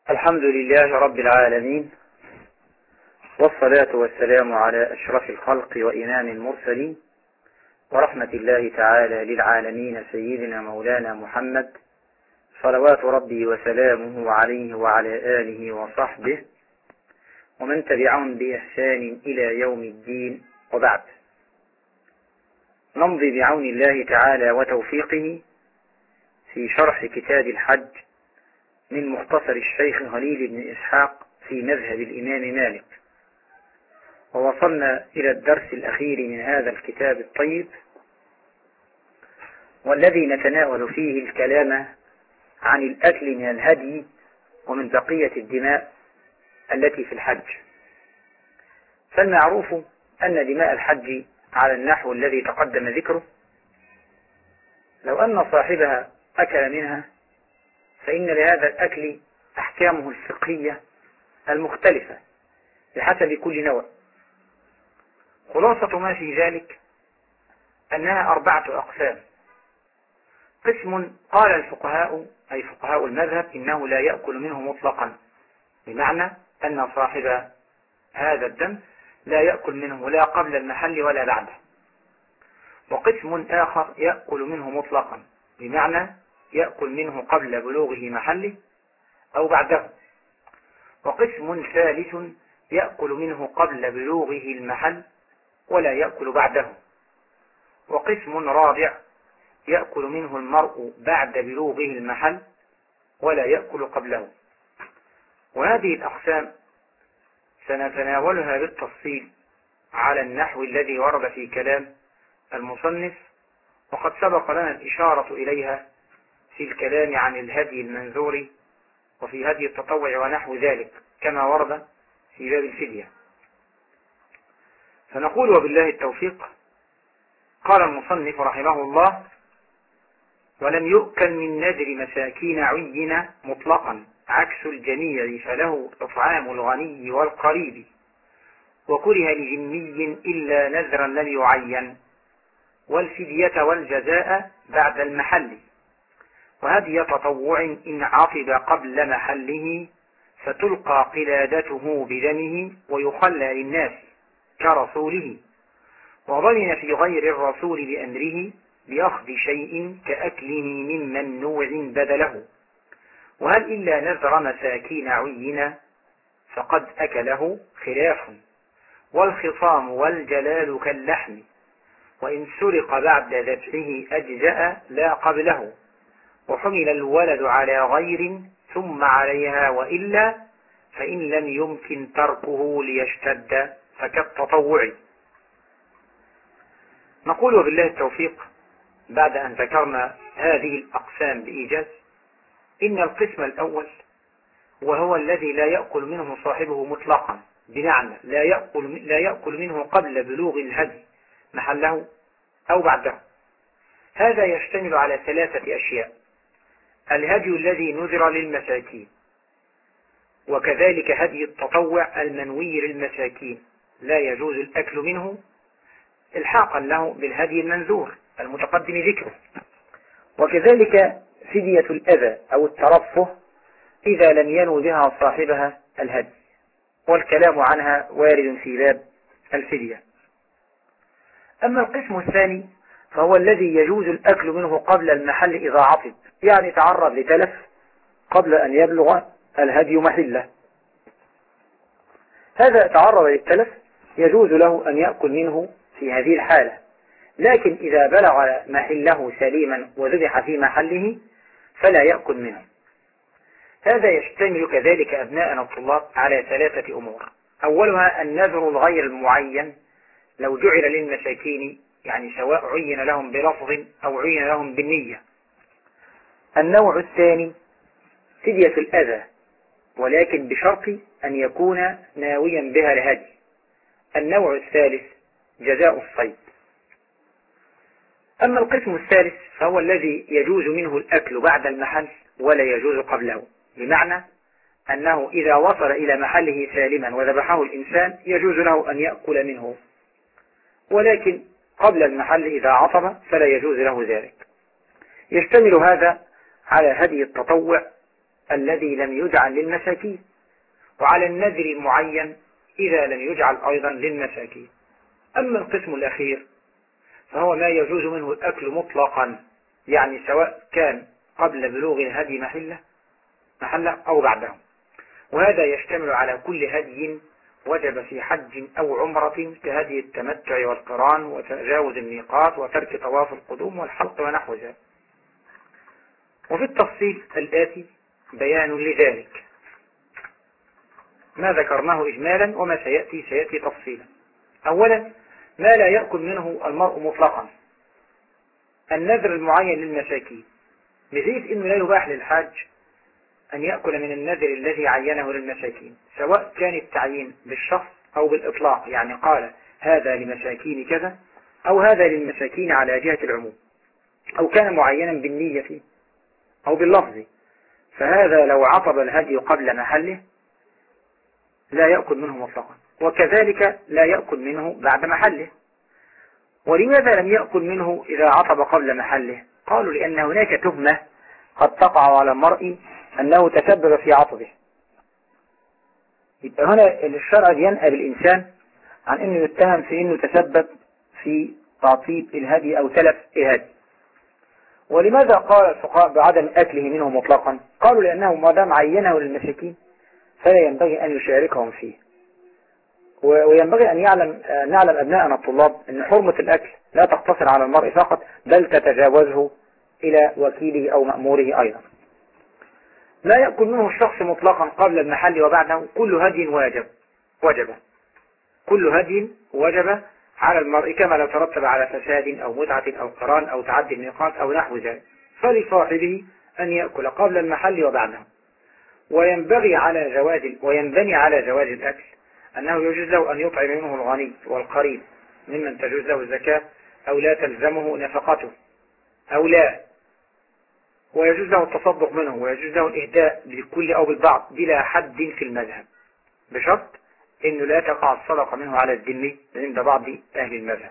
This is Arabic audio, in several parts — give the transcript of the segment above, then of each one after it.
الحمد لله رب العالمين، والصلاة والسلام على أشرف الخلق وإمام المرسلين، ورحمة الله تعالى للعالمين سيدنا مولانا محمد، صلوات ربي وسلامه عليه وعلى آله وصحبه ومن تبعهم بإحسان إلى يوم الدين، وبعد. نمضي بعون الله تعالى وتوفيقه في شرح كتاب الحج من مختصر الشيخ خليل بن إسحاق في مذهب الإمام مالك، ووصلنا إلى الدرس الأخير من هذا الكتاب الطيب، والذي نتناول فيه الكلام عن الأكل من الهدي ومن بقية الدماء التي في الحج. فالمعروف أن دماء الحج على النحو الذي تقدم ذكره، لو أن صاحبها أكل منها فإن لهذا الأكل أحكامه الفقهية المختلفة بحسب كل نوع. خلاصة ما في ذلك أنها 4 أقسام. قسم قال الفقهاء أي فقهاء المذهب إنه لا يأكل منه مطلقا، بمعنى أن صاحب هذا الدم لا يأكل منه لا قبل المحل ولا بعده. وقسم آخر يأكل منه مطلقا، بمعنى يأكل منه قبل بلوغه محله أو بعده. وقسم ثالث يأكل منه قبل بلوغه المحل ولا يأكل بعده. وقسم رابع يأكل منه المرء بعد بلوغه المحل ولا يأكل قبله. وهذه الأقسام سنتناولها بالتفصيل على النحو الذي ورد في كلام المصنف، وقد سبق لنا الإشارة إليها في الكلام عن الهدي المنذور وفي هدي التطوع ونحو ذلك كما ورد في باب الفدية. فنقول وبالله التوفيق. قال المصنف رحمه الله: ولم يؤكل من نذر مساكين عين مطلقا عكس الجميع، فله إطعام الغني والقريب، وكره لذمي إلا نذرا لم يعين، والفدية والجزاء بعد المحل، وهدي تطوع إن عطب قبل محله، فتلقى قلادته بدمه ويخلى للناس كرسوله، وضمن في غير الرسول بأمره بأخذ شيء كأكله من ممنوع بدله. وهل إلا نذر مساكين عين فقد أكله خلاف، والخصام والجلال كاللحم، وإن سرق بعد ذبحه أجزأ لا قبله، وحمل الولد على غير ثم عليها، وإلا فإن لم يمكن تركه ليشتد فكالتطوع. نقول وبالله التوفيق بعد أن ذكرنا هذه الأقسام بإيجاز، إن القسم الأول وهو الذي لا يأكل منه صاحبه مطلقا، بمعنى لا يأكل منه قبل بلوغ الهدي محله أو بعده. هذا يشتمل على 3 أشياء: الهدي الذي نذر للمساكين، وكذلك هدي التطوع المنوي للمساكين لا يجوز الأكل منه الحاقا له بالهدي المنذور المتقدم ذكره، وكذلك فدية الأذى أو الترفه إذا لم ينو بها صاحبها الهدي، والكلام عنها وارد في باب الفدية. أما القسم الثاني فهو الذي يجوز الأكل منه قبل المحل إذا عطب، يعني تعرض لتلف قبل أن يبلغ الهدي محله. هذا تعرض للتلف يجوز له أن يأكل منه في هذه الحالة، لكن إذا بلغ محله سليما وذبح في محله فلا يأكل منه. هذا يشتمل كذلك أبناءنا الطلاب على 3 أمور. أولها النذر الغير المعين لو جعل للمساكين، يعني سواء عين لهم بلفظ أو عين لهم بالنية. النوع الثاني فدية الأذى، ولكن بشرط أن يكون ناويا بها الهدي. النوع الثالث جزاء الصيد. أما القسم الثالث فهو الذي يجوز منه الأكل بعد المحل ولا يجوز قبله، بمعنى أنه إذا وصل إلى محله سالما وذبحه الإنسان يجوز له أن يأكل منه، ولكن قبل المحل إذا عطب فلا يجوز له ذلك. يشتمل هذا على هدي التطوع الذي لم يجعل للمساكين، وعلى النذر المعين إذا لم يجعل أيضا للمساكين. أما القسم الأخير فهو ما يجوز منه الأكل مطلقا، يعني سواء كان قبل بلوغ الهدي محلة أو بعده، وهذا يشتمل على كل هدي وجب في حج أو عمرة كهدي التمتع والقران وتجاوز الميقات وترك طواف القدوم والحلق ونحو ذلك. وفي التفصيل الآتي بيان لذلك، ما ذكرناه إجمالا وما سيأتي تفصيلا. أولا، ما لا يأكل منه المرء مطلقا، النذر المعين للمساكين، بحيث إنه لا يباح للحاج أن يأكل من النذر الذي عينه للمساكين، سواء كان التعيين بالشخص أو بالإطلاق، يعني قال هذا لمساكين كذا أو هذا للمساكين على جهة العموم، أو كان معينا بالنية أو باللفظ، فهذا لو عطب الهدي قبل محله لا يأكل منه مطلقا، وكذلك لا يأكل منه بعد محله. ولماذا لم يأكل منه إذا عطب قبل محله؟ قالوا لأن هناك تهمة قد تقع على المرء أنه تسبب في عطبه. يبقى هنا الشرع ينهى الإنسان عن أنه يتهم في أنه تسبب في تعطيب الهدي أو تلف الهدي. ولماذا قال الفقهاء بعدم أكله منه مطلقا؟ قالوا لأنه ما دام عينه للمساكين فلا ينبغي أن يشاركهم فيه، وينبغي أن نعلم أبناءنا الطلاب أن حرمة الأكل لا تقتصر على المرء فقط، بل تتجاوزه إلى وكيله أو مأموره أيضا. لا يأكل منه الشخص مطلقا قبل المحل وبعده كل هدي وجب كل هدي وجب على المرء، كما لو ترتب على فساد أو متعة أو قران أو تعدي الميقات أو نحو ذلك، فلصاحبه أن يأكل قبل المحل وبعده. وينبني على جواز الأكل أنه يجوز له أن يطعم منه الغني والقريب ممن تجوز له الزكاة أو لا تلزمه نفقته أو لا، ويجوز له التصدق منه، ويجوز له الإهداء بالكل أو بالبعض بلا حد في المذهب، بشرط أنه لا تقع الصدقة منه على الذمي عند بعض أهل المذهب.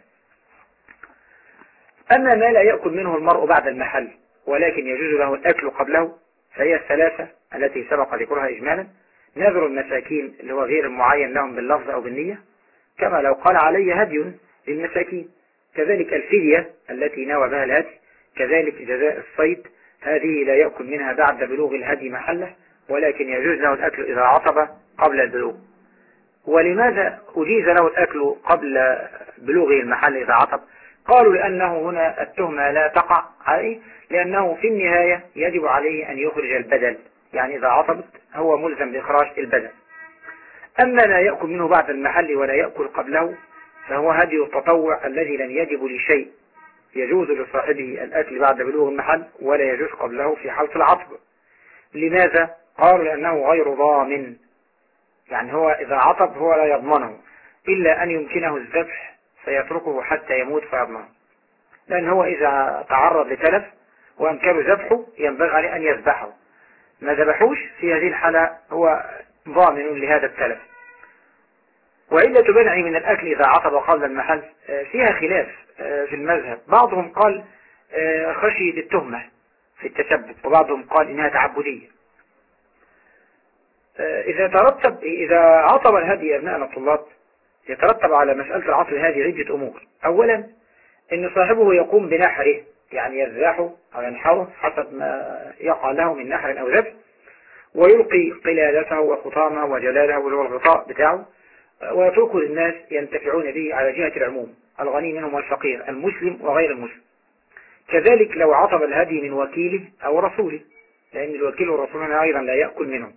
أما ما لا يأكل منه المرء بعد المحل ولكن يجوز له الأكل قبله فهي الثلاثة التي سبق ذكرها إجمالا: نذر المساكين اللي هو غير المعين لهم باللفظ أو بالنية، كما لو قال علي هدي للمساكين، كذلك الفدية التي نوى بها الهدي، كذلك جزاء الصيد، هذه لا يأكل منها بعد بلوغ الهدي محله، ولكن يجوز له الأكل إذا عطب قبل البلوغ. ولماذا أجيز له الأكل قبل بلوغه المحل إذا عطب؟ قالوا لأنه هنا التهمة لا تقع عليه، لأنه في النهاية يجب عليه أن يخرج البدل، يعني إذا عطبت هو ملزم بإخراج البدل. أما لا يأكل منه بعد المحل ولا يأكل قبله فهو هدي التطوع الذي لم يجب لشيء، يجوز لصاحبه الأكل بعد بلوغ المحل ولا يجوز قبله في حالة العطب. لماذا؟ قالوا لأنه غير ضامن، يعني هو إذا عطب هو لا يضمنه إلا أن يمكنه الذبح فيتركه حتى يموت فيضمنه، لأن هو إذا تعرض لتلف وأمكنه ذبحه ينبغي عليه أن يذبحه، ما ذبحوش في هذه الحالة هو ضامن لهذا التلف. وعلة منعه من الأكل إذا عطب قبل المحل فيها خلاف في المذهب، بعضهم قال خشية التهمة في التثبت، وبعضهم قال إنها تعبدية. إذا عطب الهدي أبناءنا الطلاب يترتب على مسألة العطب هذه عدة أمور. أولا، إن صاحبه يقوم بنحره، يعني يذبحه أو ينحره حسب ما يقع له من نحر أو ذبح، ويلقي قلادته وخطامه وجلاله واللي الغطاء بتاعه، ويتركه للناس ينتفعون به على جهة العموم، الغني منهم والفقير، المسلم وغير المسلم. كذلك لو عطب الهدي من وكيله أو رسوله، لأن الوكيل والرسول أيضا لا يأكل منهم.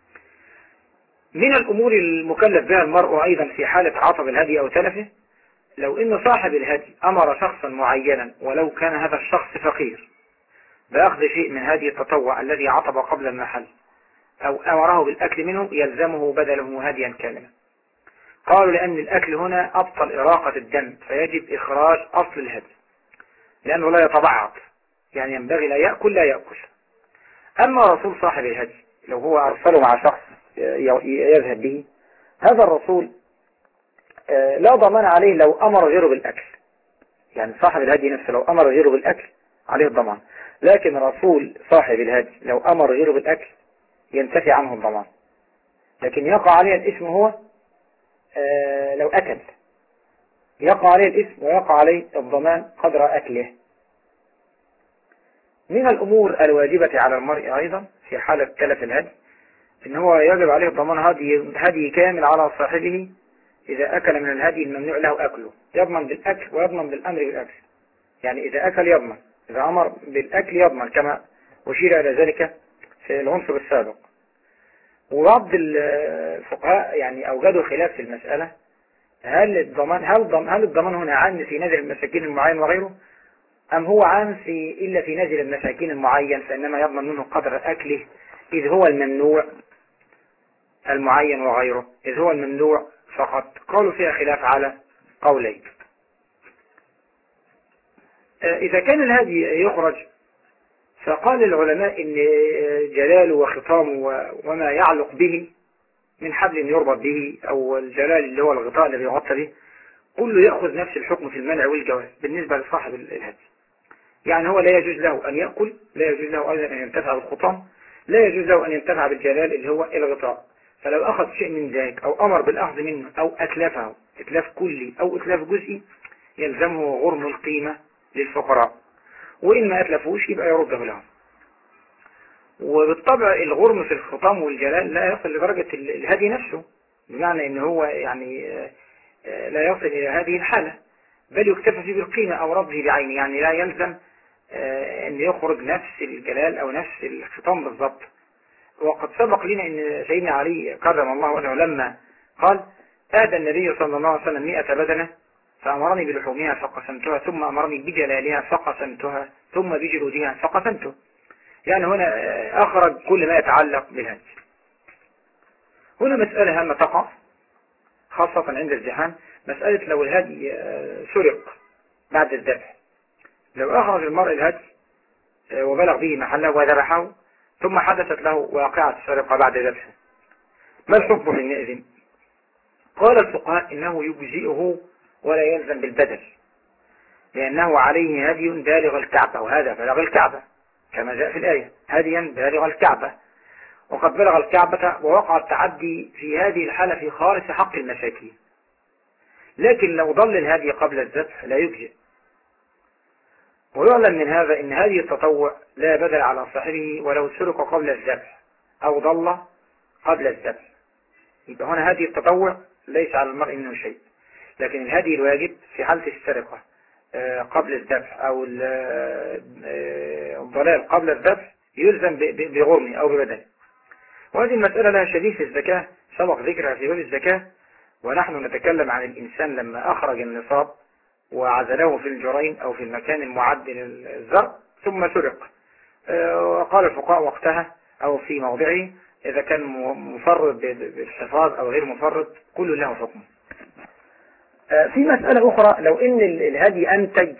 من الأمور المكلف بها المرء أيضا في حالة عطب الهدي أو تلفه، لو إن صاحب الهدي أمر شخصا معينا ولو كان هذا الشخص فقير بأخذ شيء من هدي التطوع الذي عطب قبل المحل، أو أمره بالأكل منه، يلزمه بدله هديا كاملا. قالوا لأن الأكل هنا أبطل إراقة الدم، فيجب إخراج أصل الهدي لأنه لا يتبعض، يعني ينبغي لا يأكل. أما رسول صاحب الهدي لو هو أرسله مع شخص يذهب به، هذا الرسول لا ضمان عليه لو أمر غيره بالأكل، يعني صاحب الهدي نفسه لو أمر غيره بالأكل عليه الضمان، لكن رسول صاحب الهدي لو أمر غيره بالأكل ينتفي عنه الضمان، لكن يقع عليه الاسم هو لو أكل، يقع عليه الاسم ويقع عليه الضمان قدر أكله. من الأمور الواجبة على المرء أيضا في حالة تلف الهدي إن هو يجب عليه ضمان هدي كامل على صاحبه إذا أكل من الهدي الممنوع له أكله، يضمن بالأكل ويضمن بالأمر بالأكل. يعني إذا أكل يضمن، إذا أمر بالأكل يضمن، كما أشير إلى ذلك في العنصر السابق. وبعض الفقهاء يعني أوجدوا خلاف في المسألة، هل الضمان هنا عام في نزل المساكين المعين وغيره، أم هو عام إلا في نزل المساكين المعين فإنما يضمن منه قدر أكله إذ هو الممنوع المعين وغيره، إذ هو الممنوع فقط. قالوا فيها خلاف على قولين. إذا كان الهدي يخرج فقال العلماء إن جلاله وخطامه وما يعلق به من حبل يربط به أو الجلال اللي هو الغطاء الذي يغطى به كله يأخذ نفس الحكم في المنع والجواز بالنسبة لصاحب الهدي. يعني هو لا يجوز له أن يأكل، لا يجوز له أيضا أن ينتفع بالخطام، لا يجوز له أن ينتفع بالجلال اللي هو الغطاء. فلو أخذ شيء من ذلك أو أمر بالأخذ منه أو أتلفه إتلاف كلي أو إتلاف جزئي يلزمه غرم القيمة للفقراء، وإن ما أتلفوش يبقى يرده لهم. وبالطبع الغرم في الخطام والجلال لا يصل لدرجة الهدي نفسه، بمعنى ان هو يعني لا يصل الى هذه الحالة، بل يكتفى فيه بالقيمة او رده بعينه. يعني لا يلزم ان يخرج نفس الجلال او نفس الخطام بالضبط. وقد سبق لنا ان سيدنا علي كرم الله وجهه لما قال آدى النبي صلى الله عليه وسلم 100 بدنة فأمرني بلحومها فقسمتها ثم أمرني بجلالها فقسمتها ثم بجلودها فقسمته. يعني هنا أخرج كل ما يتعلق بالهدي. هنا مسألة هامة تقع خاصة عند الزحام، مسألة لو الهدي سرق بعد الذبح، لو أخرج المرء الهدي وبلغ به محله وذبحه ثم حدثت له واقعة السرقة بعد ذبحه، ما الحكم حينئذ؟ قال الفقهاء إنه يجزئه ولا يلزم بالبدل، لأنه عليه هدي بالغ الكعبة، وهذا بلغ الكعبة كما جاء في الآية، هديا بالغ الكعبة، وقد بلغ الكعبة ووقع التعدي في هذه الحالة في خالص حق المساكين. لكن لو ضل الهدي قبل الذبح لا يجزئ. ويعلم من هذا ان هدي التطوع لا بدل على صاحبه ولو سرق قبل الذبح او ضل قبل الذبح. يبقى هنا هدي التطوع ليس على المرء منه شيء، لكن الهدي الواجب في حالة السرقة قبل الذبح او الضلال قبل الذبح يلزم بغرمه او ببدله. وهذه المسألة لها شديد في الزكاة، سبق ذكرها في باب الزكاة، ونحن نتكلم عن الإنسان لما أخرج النصاب وعزله في الجرين أو في المكان المعد للزرع ثم سرق. وقال الفقهاء وقتها أو في موضعه إذا كان مفرد بالحفاظ أو غير مفرد كل له حكم. في مسألة أخرى، لو إن الهدي أنتج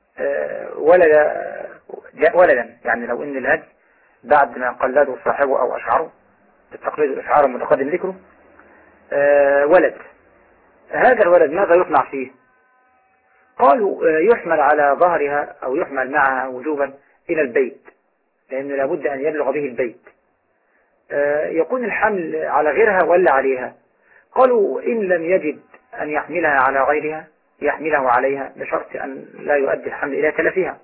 ولدا، يعني لو إن الهدي بعد ما قلده صاحبه أو أشعره التقليد الإشعار المتقدم ذكره ولد، هذا الولد ماذا يصنع فيه؟ قالوا يحمل على ظهرها أو يحمل معها وجوبا إلى البيت، لأنه لابد أن يبلغ به البيت. يكون الحمل على غيرها ولا عليها؟ قالوا إن لم يجد أن يحملها على غيرها يحمله عليها بشرط أن لا يؤدي الحمل إلى تلفها.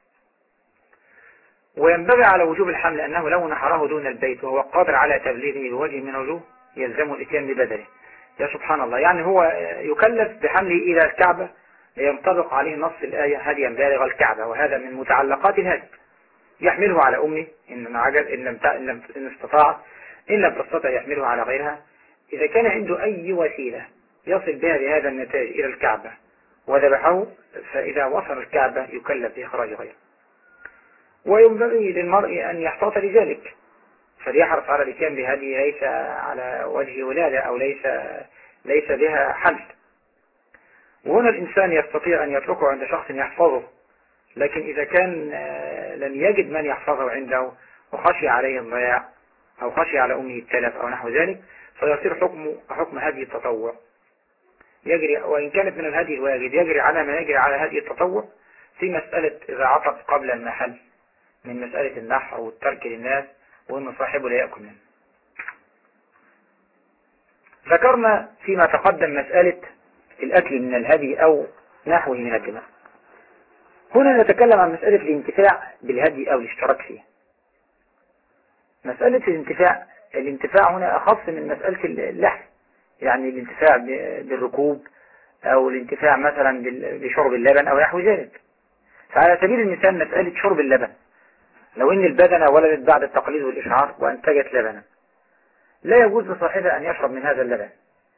وينبغي على وجوب الحمل أنه لو نحره دون البيت وهو قادر على تبليغه بوجه من وجوه يلزم الاتيان ببدله. يا سبحان الله، يعني هو يكلف بحمله إلى الكعبة لينطبق عليه نص الآية هديا بالغ الكعبة، وهذا من متعلقات الهدي. يحمله على أمه إن عجل إن استطاع، إن لم تستطع يحمله على غيرها. إذا كان عنده أي وسيلة يصل بها بهذا النتاج إلى الكعبة وذبحه، فإذا وصل الكعبة يكلف بإخراج غيره. وينبغي للمرء أن يحتاط لذلك، فليحرص على الاتيان بهذه ليس على وجه ولادة أو ليس بها حمل. وهنا الإنسان يستطيع أن يتركه عند شخص يحفظه، لكن إذا كان لم يجد من يحفظه عنده وخشي عليه الضياع أو خشي على أمه التلف أو نحو ذلك فيصير حكم هدي التطوع يجري، وإن كانت من الهدي الواجب يجري على ما يجري على هدي التطوع في مسألة إذا عطف قبل المحل من مسألة النحر والترك للناس وأن صاحبه لا يأكل منه. ذكرنا فيما تقدم مسألة الأكل من الهدي أو نحوه من الدماء. هنا نتكلم عن مسألة الانتفاع بالهدي أو الاشتراك فيه. مسألة الانتفاع هنا أخص من مسألة اللحم، يعني الانتفاع بالركوب أو الانتفاع مثلا بشرب اللبن أو نحو ذلك. فعلى سبيل المثال مسألة شرب اللبن، لو إن البدنة ولدت بعد التقليد والإشعار وأنتجت لبنا، لا يجوز لصاحبها أن يشرب من هذا اللبن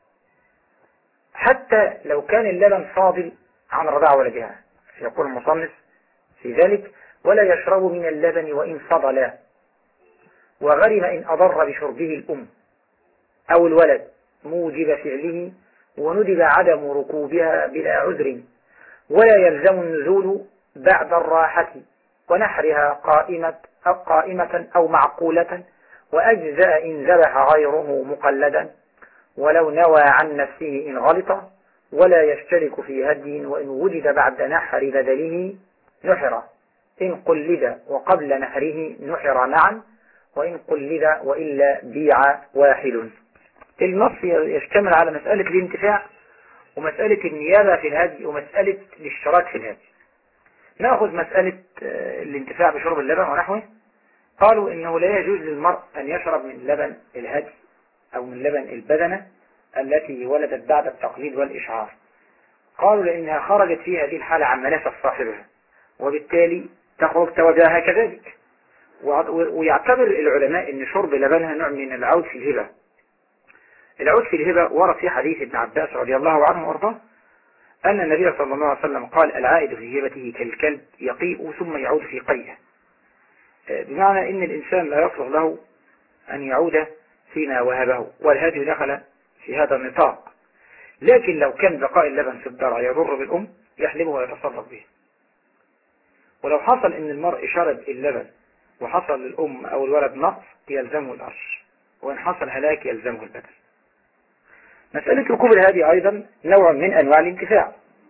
حتى لو كان اللبن فاضل عن رضاع ولدها. يقول المصنف في ذلك: ولا يشرب من اللبن وإن فضل، وغرم إن أضر بشربه الأم أو الولد موجب فعله، وندب عدم ركوبها بلا عذر، ولا يلزم النزول بعد الراحة ونحرها قائمة أو معقولة، وأجزاء إن ذبح غيره مقلدا، ولو نوى عن نفسه إن غلط، ولا يشترك في هدي وإن وجد بعد نحر بدله نحر، إن قلد وقبل نحره نحر معا، وإن قلد وإلا بيع واحد. النص يشتمل على مسألة الانتفاع ومسألة النيابة في الهدي ومسألة الاشتراك في الهدي. نأخذ مسألة الانتفاع بشرب اللبن ونحوه. قالوا إنه لا يجوز للمرء أن يشرب من لبن الهدي أو من لبن البدنة التي ولدت بعد التقليد والإشعار. قالوا لأنها خرجت في هذه الحالة عن منافع صاحبها، وبالتالي تخرج توجهها كذلك. ويعتبر العلماء أن شرب لبنها نوع من العود في الهبة. العود في الهبة ورد في حديث ابن عباس رضي الله عنه وارضاه أن النبي صلى الله عليه وسلم قال: العائد في هبته كالكلب يقيء ثم يعود في قيه، بمعنى أن الإنسان لا يصلح له أن يعود فيما وهبه، والهدي دخل في هذا النطاق. لكن لو كان بقاء اللبن في الضرع يضر بالأم يحلبه ويتصرف به. ولو حصل أن المرء شرب اللبن وحصل للأم أو الولد نقص يلزمه الأرش، وإن حصل هلاك يلزمه البدل. مسألة ركوب الهدي أيضا نوع من أنواع الانتفاع.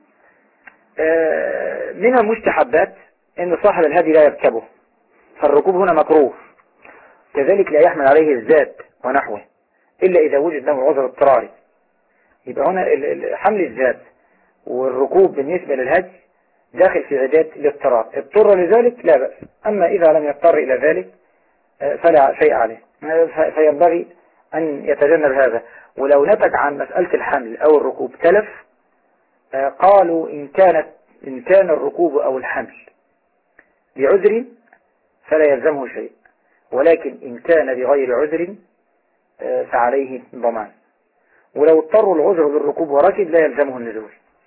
من المستحبات أن صاحب الهدي لا يركبه، فالركوب هنا مكروه. كذلك لا يحمل عليه الزاد ونحوه إلا إذا وجد له عذر اضطراري. يبقى هنا حمل الزاد والركوب بالنسبة للهدي داخل في عداد الاضطرار. اضطر لذلك لا بأس، أما إذا لم يضطر إلى ذلك فلا شيء عليه، فينبغي أن يتجنب هذا. ولو نتج عن مسألة الحمل أو الركوب تلف، قالوا إن كان الركوب أو الحمل بعذر فلا يلزمه شيء، ولكن إن كان بغير عذر فعليه ضمان. ولو اضطروا العذر للركوب وركب لا يلزمه النزول.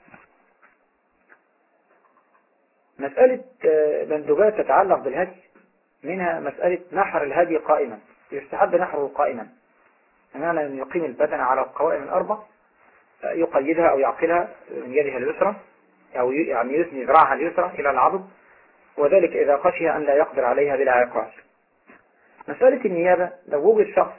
مسألة مندوبات تتعلق بالهدي، منها مسألة نحر الهدي قائما. يستحب نحره قائما، بمعنى أن يقيم البدن على القوائم الأربع، يقيدها أو يعقلها من يدها اليسرى، أو يعني يثني ذراعها اليسرى إلى العضد، وذلك إذا خشي أن لا يقدر عليها بلا عقال. مسألة النيابة، لو وجد شخص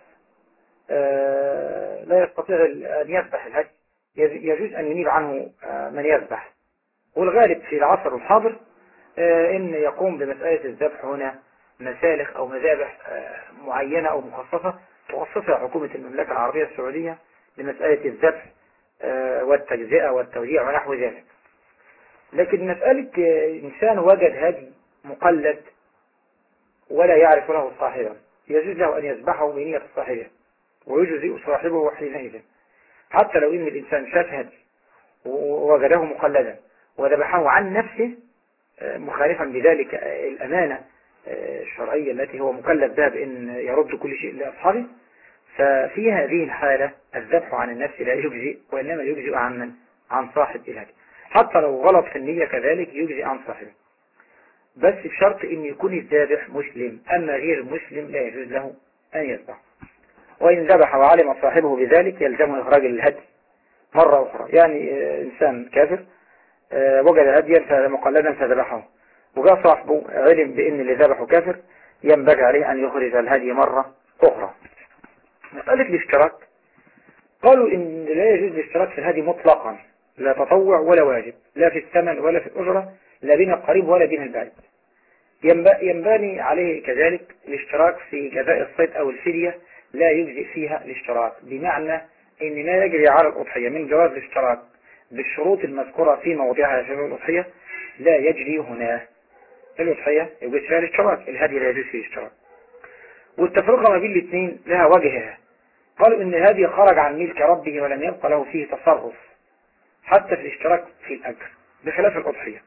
لا يستطيع أن يذبح الهدي يجوز أن ينيب عنه من يذبح. والغالب في العصر الحاضر أن يقوم بمسألة الذبح هنا مسالخ أو مذابح معينة أو مخصصة تخصصها حكومة المملكة العربية السعودية لمسألة الذبح والتجزئة والتوزيع ونحو ذلك. لكن مسألة إنسان وجد هدي مقلد ولا يعرف له صاحبه، يجوز له أن يذبحه بنية صاحبه ويجزئ صاحبه حينئذ، حتى لو إن الإنسان شاف هدي ووجده مقلدا وذبحه عن نفسه مخالفا بذلك الأمانة الشرعية التي هو مكلف بها بأن يرد كل شيء لأصحابه، ففي هذه الحالة الذبح عن النفس لا يجزئ، وإنما يجزئ عن من؟ عن صاحب الهدي. حتى لو غلط في النية كذلك يجزئ عن صاحبه، بس بشرط أن يكون الذابح مسلم، أما غير مسلم لا يجوز له أن يذبح. وإن ذبح وعلم صاحبه بذلك يلزمه إخراج الهدي مرة أخرى. يعني إنسان كافر وجد هديا مقلدا فذبحه، وجاء صاحبه علم بأن اللي ذبحه كافر، ينبغي عليه أن يخرج الهدي مرة أخرى. مسألة الاشتراك، قالوا إن لا يجوز الاشتراك في الهدي مطلقا، لا تطوع ولا واجب، لا في الثمن ولا في الأجرة، لا بين القريب ولا بين البعيد. ينبغي عليه كذلك الاشتراك في جزاء الصيد أو الفدية، لا يجزئ فيها الاشتراك، بمعنى إن ما يجري على الأضحية من جواز الاشتراك بالشروط المذكورة في موضعها في الأضحية لا يجري هنا. الأضحية يجوز فيها الاشتراك، الهدي لا يجوز فيه الاشتراك. والتفرقة ما بين الاثنين لها وجهها. قالوا إن الهدي خرج عن ملك ربه ولم يبقى له فيه تصرف حتى في الاشتراك في الأجر، بخلاف الأضحية.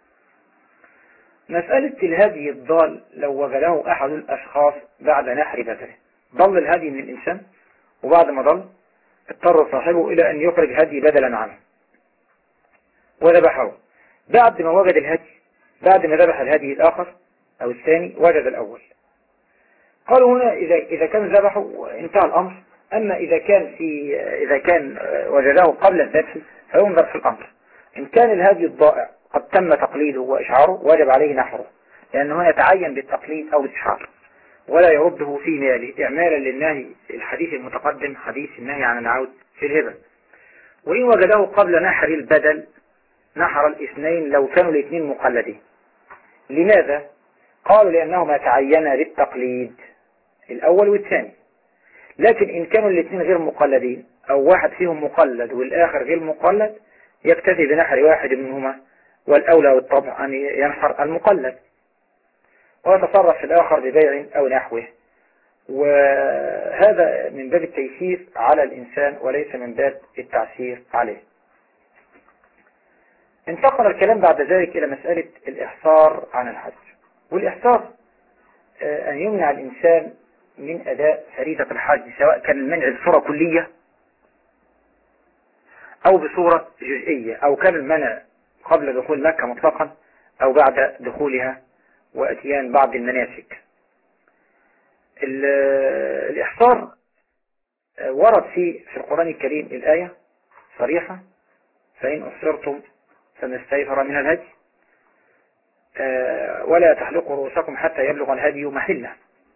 مسألة الهدي الضال لو وجده أحد الأشخاص بعد نحر بدنه، ضل الهدي من الإنسان وبعد ما ضل اضطر صاحبه إلى أن يخرج هدي بدلا عنه وذبحه. بعد ما وجد الهدي، بعد ما ذبح الهدي الآخر أو الثاني وجد الأول. قالوا هنا إذا كان ذبحه انتهى الأمر. أما إذا كان وجده قبل الذبح فينظر في الأمر. إن كان الهدي الضائع قد تم تقليده وإشعاره وجب عليه نحره، لأنه يتعين بالتقليد أو الإشعار ولا يرده في ماله إعمالا للنهي الحديث المتقدم، حديث النهي عن العود في الهبة. وإن وجده قبل نحر البدل نحر الاثنين لو كانوا الاثنين مقلدين. لماذا؟ قالوا لأنهما تعينا بالتقليد الأول والثاني. لكن إن كانوا الاثنين غير مقلدين أو واحد فيهم مقلد والآخر غير مقلد يكتفي بنحر واحد منهما، والأولى والطبع أن ينحر المقلد ويتصرف في الآخر ببيع أو نحوه. وهذا من باب التيسير على الإنسان وليس من باب التعسير عليه. انتقل الكلام بعد ذلك إلى مسألة الإحصار عن الحج. والإحصار أن يمنع الإنسان من أداء فريضة الحج، سواء كان المنع بصورة كلية أو بصورة جزئية، أو كان المنع قبل دخول مكة مطلقا أو بعد دخولها وأتيان بعض المناسك. الإحصار ورد في القرآن الكريم الآية صريحة: فإن أحصرتم فما استيسر من الهدي ولا تحلقوا رؤوسكم حتى يبلغ الهدي محله.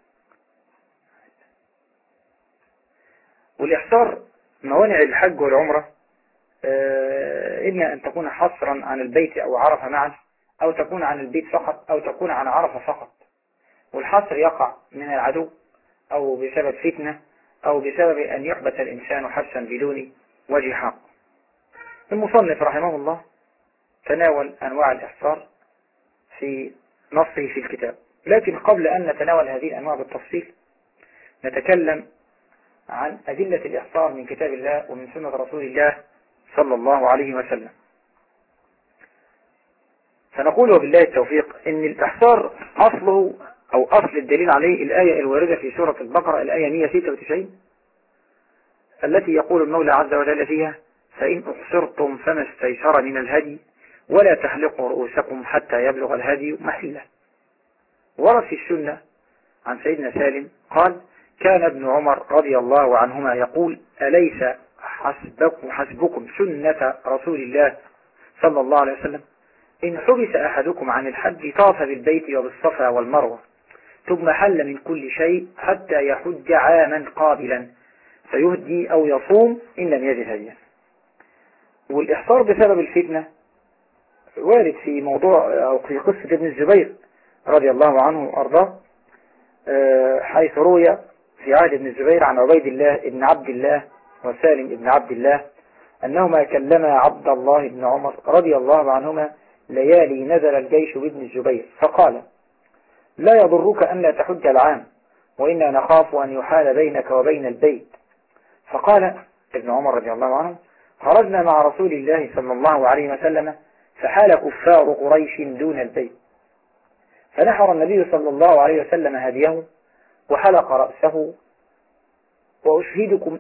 والإحصار موانع الحج والعمرة إما أن تكون حصرا عن البيت أو عرفة معا، أو تكون عن البيت فقط، أو تكون عن عرفة فقط. والحصر يقع من العدو أو بسبب فتنة أو بسبب أن يحبس الإنسان حبسا بدون وجه حق. المصنف رحمه الله تناول أنواع الإحصار في نصه في الكتاب، لكن قبل أن نتناول هذه الأنواع بالتفصيل نتكلم عن أدلة الإحصار من كتاب الله ومن سنة رسول الله صلى الله عليه وسلم. فنقول وبالله التوفيق إن الإحصار أصله أو أصل الدليل عليه الآية الواردة في سورة البقرة الآية 196 التي يقول المولى عز وجل فيها: فإن أحصرتم فما استيسر من الهدي ولا تحلقوا رؤوسكم حتى يبلغ الهدي محله. ورد في السنة عن سيدنا سالم قال: كان ابن عمر رضي الله عنهما يقول: أليس حسبكم سنة رسول الله صلى الله عليه وسلم إن حبس أحدكم عن الحج طاف بالبيت وبالصفا والمروة ثم حل من كل شيء حتى يحج عاما قابلا فيهدي أو يصوم إن لم يجد هديا. والإحصار بسبب الفتنة وارد في موضوع أو في قصة ابن الزبير رضي الله عنه وأرضاه، حيث روي في عهد ابن الزبير عن عبيد الله ابن عبد الله وسالم ابن عبد الله أنهما كلما عبد الله بن عمر رضي الله عنهما ليالي نزل الجيش بابن الزبير فقال: لا يضرك أن لا تحج العام وإنا نخاف أن يحال بينك وبين البيت. فقال ابن عمر رضي الله عنه: خرجنا مع رسول الله صلى الله عليه وسلم فحال كفار قريش دون البيت، فنحر النبي صلى الله عليه وسلم هديه وحلق رأسه وأشهدكم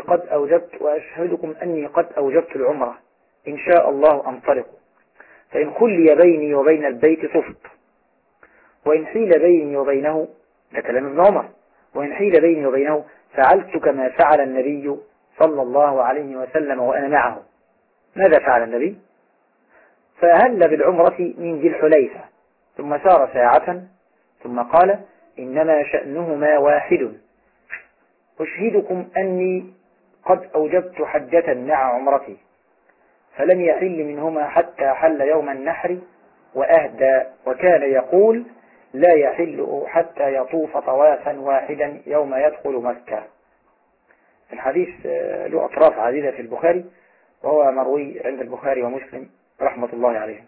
أني قد أوجبت العمرة إن شاء الله أنطلق، فإن خلي بيني وبين البيت طفت، وإن حيل بيني وبينه، ده كلام ابن عمر، وإن حيل بيني وبينه فعلت كما فعل النبي صلى الله عليه وسلم وأنا معه. ماذا فعل النبي؟ فأهل بالعمرة من ذي الحليفة ثم سار ساعة ثم قال: إنما شأنهما واحد، أشهدكم أني قد أوجبت حجة مع عمرتي، فلم يحل منهما حتى حل يوم النحر وأهدى، وكان يقول: لا يحل حتى يطوف طوافا واحدا يوم يدخل مكة. الحديث له أطراف عديدة في البخاري، وهو مروي عند البخاري ومسلم رحمة الله عليهم.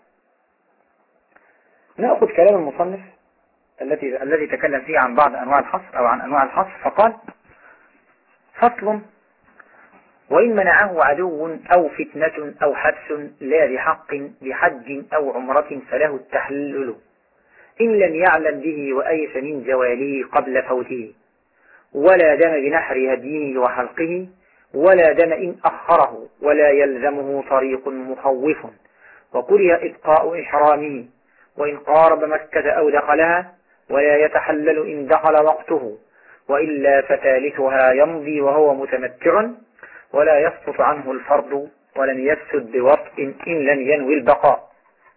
نأخذ كلام المصنف الذي تكلم فيه عن بعض أنواع الحصر أو عن أنواع الحصر، فقال: فصل: وإن منعه عدو أو فتنة أو حبس لا بحق بحج أو عمرة فله التحلل إن لم يعلم به وأيس من زواله قبل فوته، ولا دم بنحر هديه وحلقه، ولا دم إن أخره، ولا يلزمه طريق مخوف، وكره إبقاء إحرامه وإن قارب مكة أو دخلها، ولا يتحلل إن دخل وقته، وإلا فثالثها يمضي وهو متمتع، ولا يسقط عنه الفرض ولم يفسد بوطء إن لم ينوي البقاء.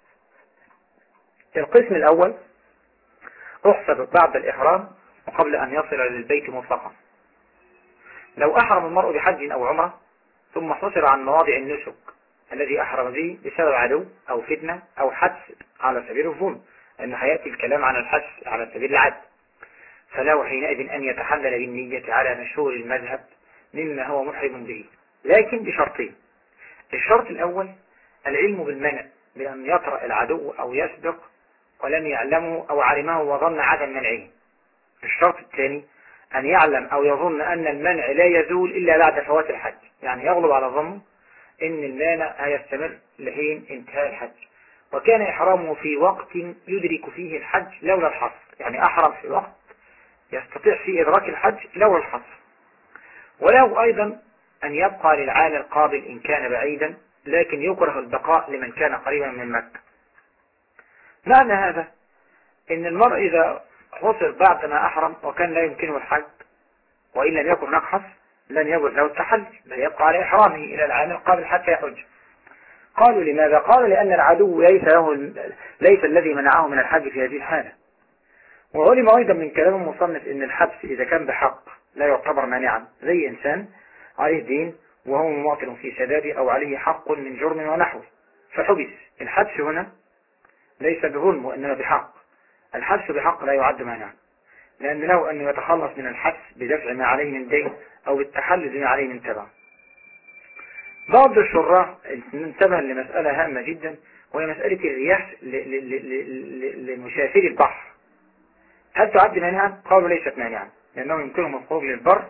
القسم الأول: أحسب بعد الإحرام وقبل أن يصل للبيت مطلقا. لو أحرم المرء بحج أو عمرة ثم حصر عن مواضع النسك الذي أحرم به بسبب عدو أو فتنة أو حدث على سبيل الظلم، لأن هيأتي الكلام عن الحدث على سبيل العدل، فله حينئذ أن يتحلل بالنية على مشهور المذهب مما هو محرم به، لكن بشرطين. الشرط الأول: العلم بالمنع بأن يطرأ العدو أو يسبق ولم يعلمه أو علمه وظن عدم منعه. الشرط الثاني: أن يعلم أو يظن أن المنع لا يزول إلا بعد فوات الحج، يعني يغلب على ظنه أن المانع هيستمر لحين انتهاء الحج، وكان إحرامه في وقت يدرك فيه الحج لولا الحصر، يعني أحرم في وقت يستطيع فيه إدراك الحج لولا الحصر. وله أيضا أن يبقى للعام القابل إن كان بعيدا، لكن يكره البقاء لمن كان قريبا من مكة. معنى هذا إن المرء إذا حصر بعد ما أحرم وكان لا يمكنه الحج وإن لم يكن هناك حصر لن يجوز له التحلل، بل يبقى على إحرامه إلى العام القابل حتى يحج. قالوا: لماذا؟ قالوا: لأن العدو ليس الذي منعه من الحج في هذه الحالة. وعلم أيضا من كلام المصنف إن الحبس إذا كان بحق لا يعتبر مانعا، زي إنسان عليه دين وهو مماطل في سداده أو عليه حق من جرم ونحوه فحبس. الحبس هنا ليس بظلم وإنما بحق. الحبس بحق لا يعد مانعا، لأن له أن يتخلص من الحبس بدفع ما عليه من دين أو بالتحلل بما عليه من تبع. بعض الشراح انتبه لمسألة هامة جدا، وهي مسألة الرياح لمسافر البحر، هل تعد مانعا؟ قالوا: ليست مانعا، لأنه يمكنهم الخروج للبر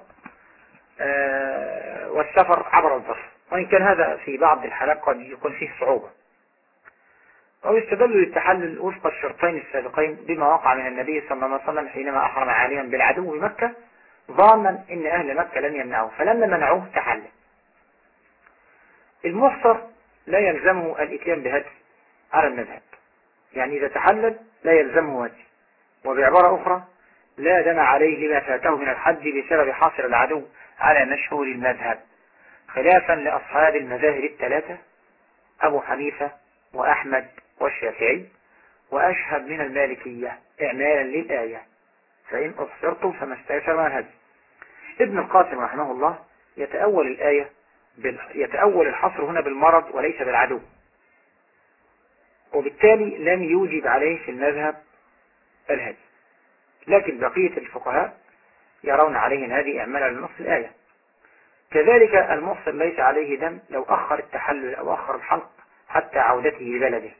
والسفر عبر البر، وإن كان هذا في بعض الحالات قد يكون فيه صعوبة. أو يستدل للتحلل وفق الشرطين السابقين بما وقع من النبي صلى الله عليه وسلم حينما أحرم عاليا بالعدو بمكة ظانا إن أهل مكة لن يمنعوه، فلما منعوه تحلل. المحصر لا يلزمه الإتيان بهدي على المذهب، يعني إذا تحلل لا يلزمه هدي. وبعبارة أخرى: لا دم عليه لما فاته من الحج بسبب حاصر العدو على مشهور المذهب، خلافا لأصحاب المذاهب الثلاثة أبو حنيفة وأحمد والشافعي، وأشهد من المالكية إعمالا للآية: فإن أبصرتم فما استيسر من الهدي. ابن القاسم رحمه الله يتأول الحصر هنا بالمرض وليس بالعدو، وبالتالي لم يوجب عليه في المذهب الهدي، لكن بقية الفقهاء يرون عليه الهدي إعمالا لنص الآية. كذلك المحصر ليس عليه دم لو أخر التحلل أو أخر الحلق حتى عودته لبلده.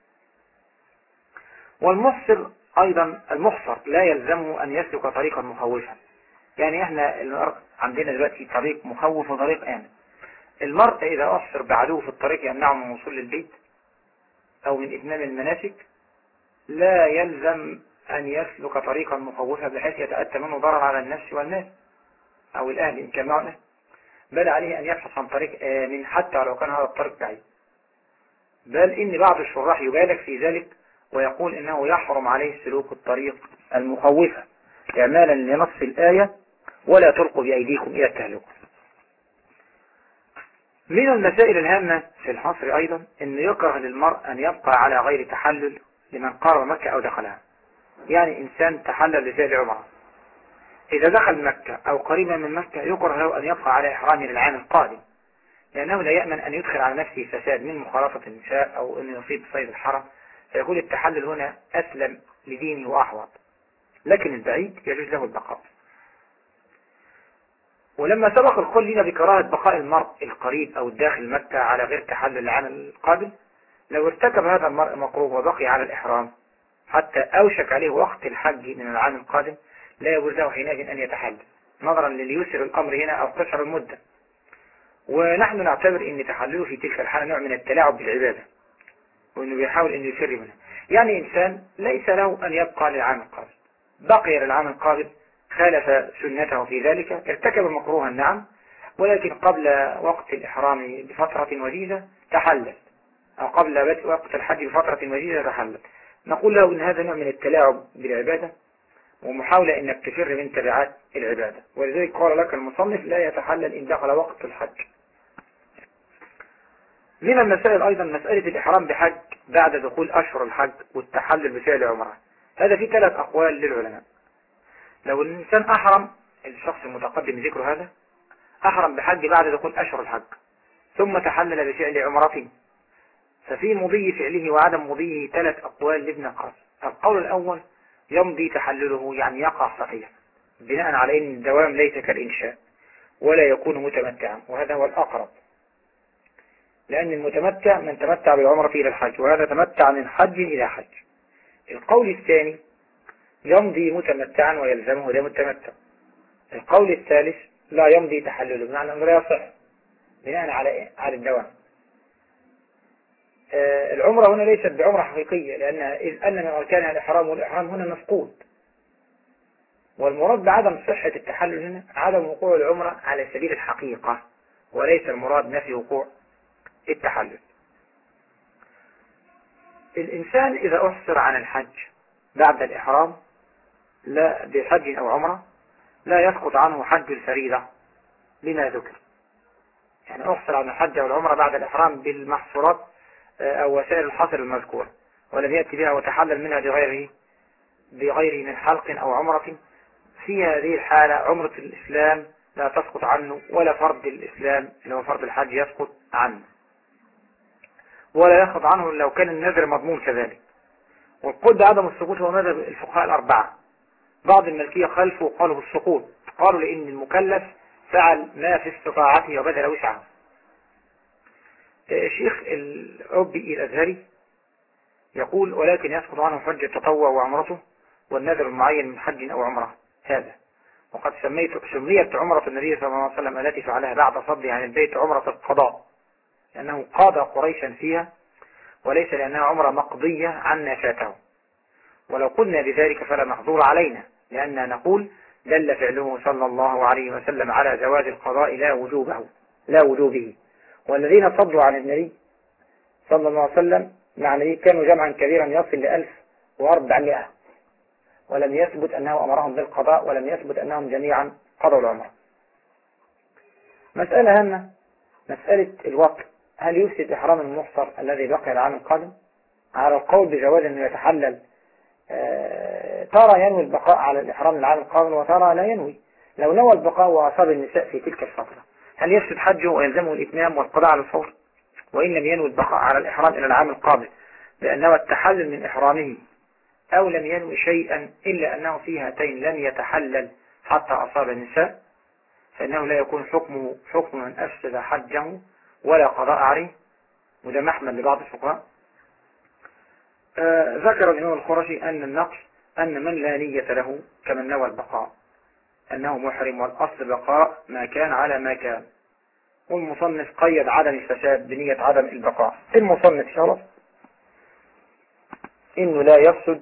والمحصر أيضا المحصر لا يلزمه أن يسلك طريقا مخوفا، يعني احنا عندنا دلوقتي طريق مخوف وطريق آمن. المرء إذا أحصر بعدو في الطريق يمنعه من وصول للبيت أو من إتمام المناسك لا يلزم أن يسلك طريقا مخوفا بحيث يتأتى منه ضرر على النفس والناس أو الأهل إن كان معنا، بل عليه أن يبحث عن طريق آمن حتى لو كان هذا الطريق بعيد. بل إن بعض الشراح يبالغ في ذلك ويقول إنه يحرم عليه سلوك الطريق المخوفة إعمالا لنص الآية: ولا تلقوا بأيديكم إلى التهلكة. من المسائل الهامة في الحصر أيضا أن يكره للمرء أن يبقى على غير تحلل لمن قارب مكة أو دخلها، يعني إنسان تحلل لفعل عمره إذا دخل مكة أو قريبا من مكة يكره له أن يبقى على إحرامه للعام القادم، لأنه لا يأمن أن يدخل على نفسه فساد من مخالطة النساء أو أن يصيب صيد الحرم، فيقول التحلل هنا أسلم لدينه وأحوط، لكن البعيد يجوز له البقاء. ولما سبق القول لنا بكراهة بقاء المرء القريب أو الداخل مكة على غير تحلل العام القادم، لو ارتكب هذا المرء مكروه وبقي على الإحرام حتى أوشك عليه وقت الحج من العام القادم، لا يجوز له حينئذ أن يتحلل نظرا لليسر الأمر هنا أو قصر المدة. ونحن نعتبر أن تحلله في تلك الحالة نوع من التلاعب بالعبادة، وأنه بيحاول أن يفر منها. يعني إنسان ليس له أن يبقى للعام القادم، بقي للعام القادم، خالف سنته في ذلك، ارتكب مكروها نعم، ولكن قبل وقت الإحرام بفترة وجيزة تحلل، أو قبل بدء وقت الحج بفترة وجيزة تحلل. نقول له إن هذا نوع من التلاعب بالعبادة ومحاولة إنك تفر من تبعات العبادة، ولذلك قال لك المصنف لا يتحلل إن دخل وقت الحج. من المسائل أيضا مسألة الإحرام بحج بعد دخول أشهر الحج والتحلل بفعل عمره. هذا في 3 أقوال للعلماء. لو الإنسان أحرم، الشخص المتقدم ذكر هذا، أحرم بحج بعد دخول أشهر الحج ثم تحلل بفعل عمرة، ففي مضي فعله وعدم مضيه 3 أقوال لابن قاسم. القول الأول يمضي تحلله، يعني يقع صحيح، بناء على أن الدوام ليس كالإنشاء ولا يكون متمتعا، وهذا هو الأقرب، لأن المتمتع من تمتع بالعمرة إلى الحج، وهذا تمتع من حج إلى حج. القول الثاني يمضي متمتعا ويلزمه ده متمتع. القول الثالث لا يمضي تحلله، بمعنى أنه لا يصح بناء على الدوام. العمرة هنا ليست بعمرة حقيقية، إذ أن من أركانها الإحرام، والإحرام هنا مفقود، والمراد بعدم صحة التحلل هنا عدم وقوع العمرة على سبيل الحقيقة، وليس المراد نفي وقوع التحلل. الإنسان إذا أحصر عن الحج بعد الإحرام لا بحج أو عمرة لا يسقط عنه حج الفريضة لما ذكر، يعني أحصر عن الحج أو العمرة بعد الإحرام بالمحصورات أو وسائل الحصر المذكورة، ولم يأتي بها وتحلل منها بغيره من حلق أو عمرة، في هذه الحالة عمرة الإسلام لا تسقط عنه، ولا فرض الإسلام اللي هو فرض الحج يسقط عنه، ولا يسقط عنه لو كان النذر مضمون كذلك. والقول بعدم السقوط هو مذهب الفقهاء الأربعة. بعض الملكية خلفوا قالوا بالسقوط، قالوا لأن المكلف فعل ما في استطاعته وبذل وسعه. الشيخ العبي الأزهري يقول ولكن يسقط عنه حج التطوع وعمرته والنذر المعين من حج أو عمره هذا. وقد سميت عمرة النبي صلى الله عليه وسلم التي فعلها بعد صده عن البيت عمرة القضاء، لأنه قاضى قريشا فيها، وليس لأنها عمرة مقضية عنا فاته. ولو قلنا بذلك فلا محظور علينا، لأننا نقول دل فعله صلى الله عليه وسلم على جواز القضاء لا وجوبه. والذين صدوا عن النبي صلى الله عليه وسلم مع النبي كانوا جمعا كبيرا يصل ل1400، ولم يثبت أنه أمرهم بالقضاء، ولم يثبت أنهم جميعا قضوا العمرة. مسألة هامة، مسألة الوقت، هل يفسد إحرام المحصر الذي بقي العام القادم؟ على القول بجواز أنه يتحلل، ترى ينوي البقاء على الإحرام العام القادم وترى لا ينوي. لو نوى البقاء وأصاب النساء في تلك الفترة هل يفسد حجه ويلزمه الإتمام والقضاء على الفور؟ وإن لم ينوي البقاء على الإحرام إلى العام القادم لأنه التحلل من إحرامه، أو لم ينوي شيئا إلا أنه في هاتين لم يتحلل حتى أصاب النساء، فإنه لا يكون حكمه حكم من أفسد حجه ولا قضاء عليه. وده محمل لبعض الفقهاء. ذكر الإمام الخرشي أن النقص أن من لا نية له كمن نوى البقاء أنه محرم، والأصل بقاء ما كان على ما كان. والمصنف قيد عدم الفساد بنية عدم البقاء. المصنف شرط إنه لا يفسد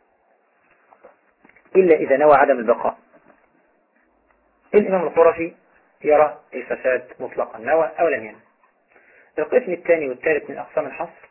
إلا إذا نوى عدم البقاء. الإمام الخرشي يرى الفساد مطلقا نوى أو لم ينوى. القسم الثاني والثالث من أقسام الحصر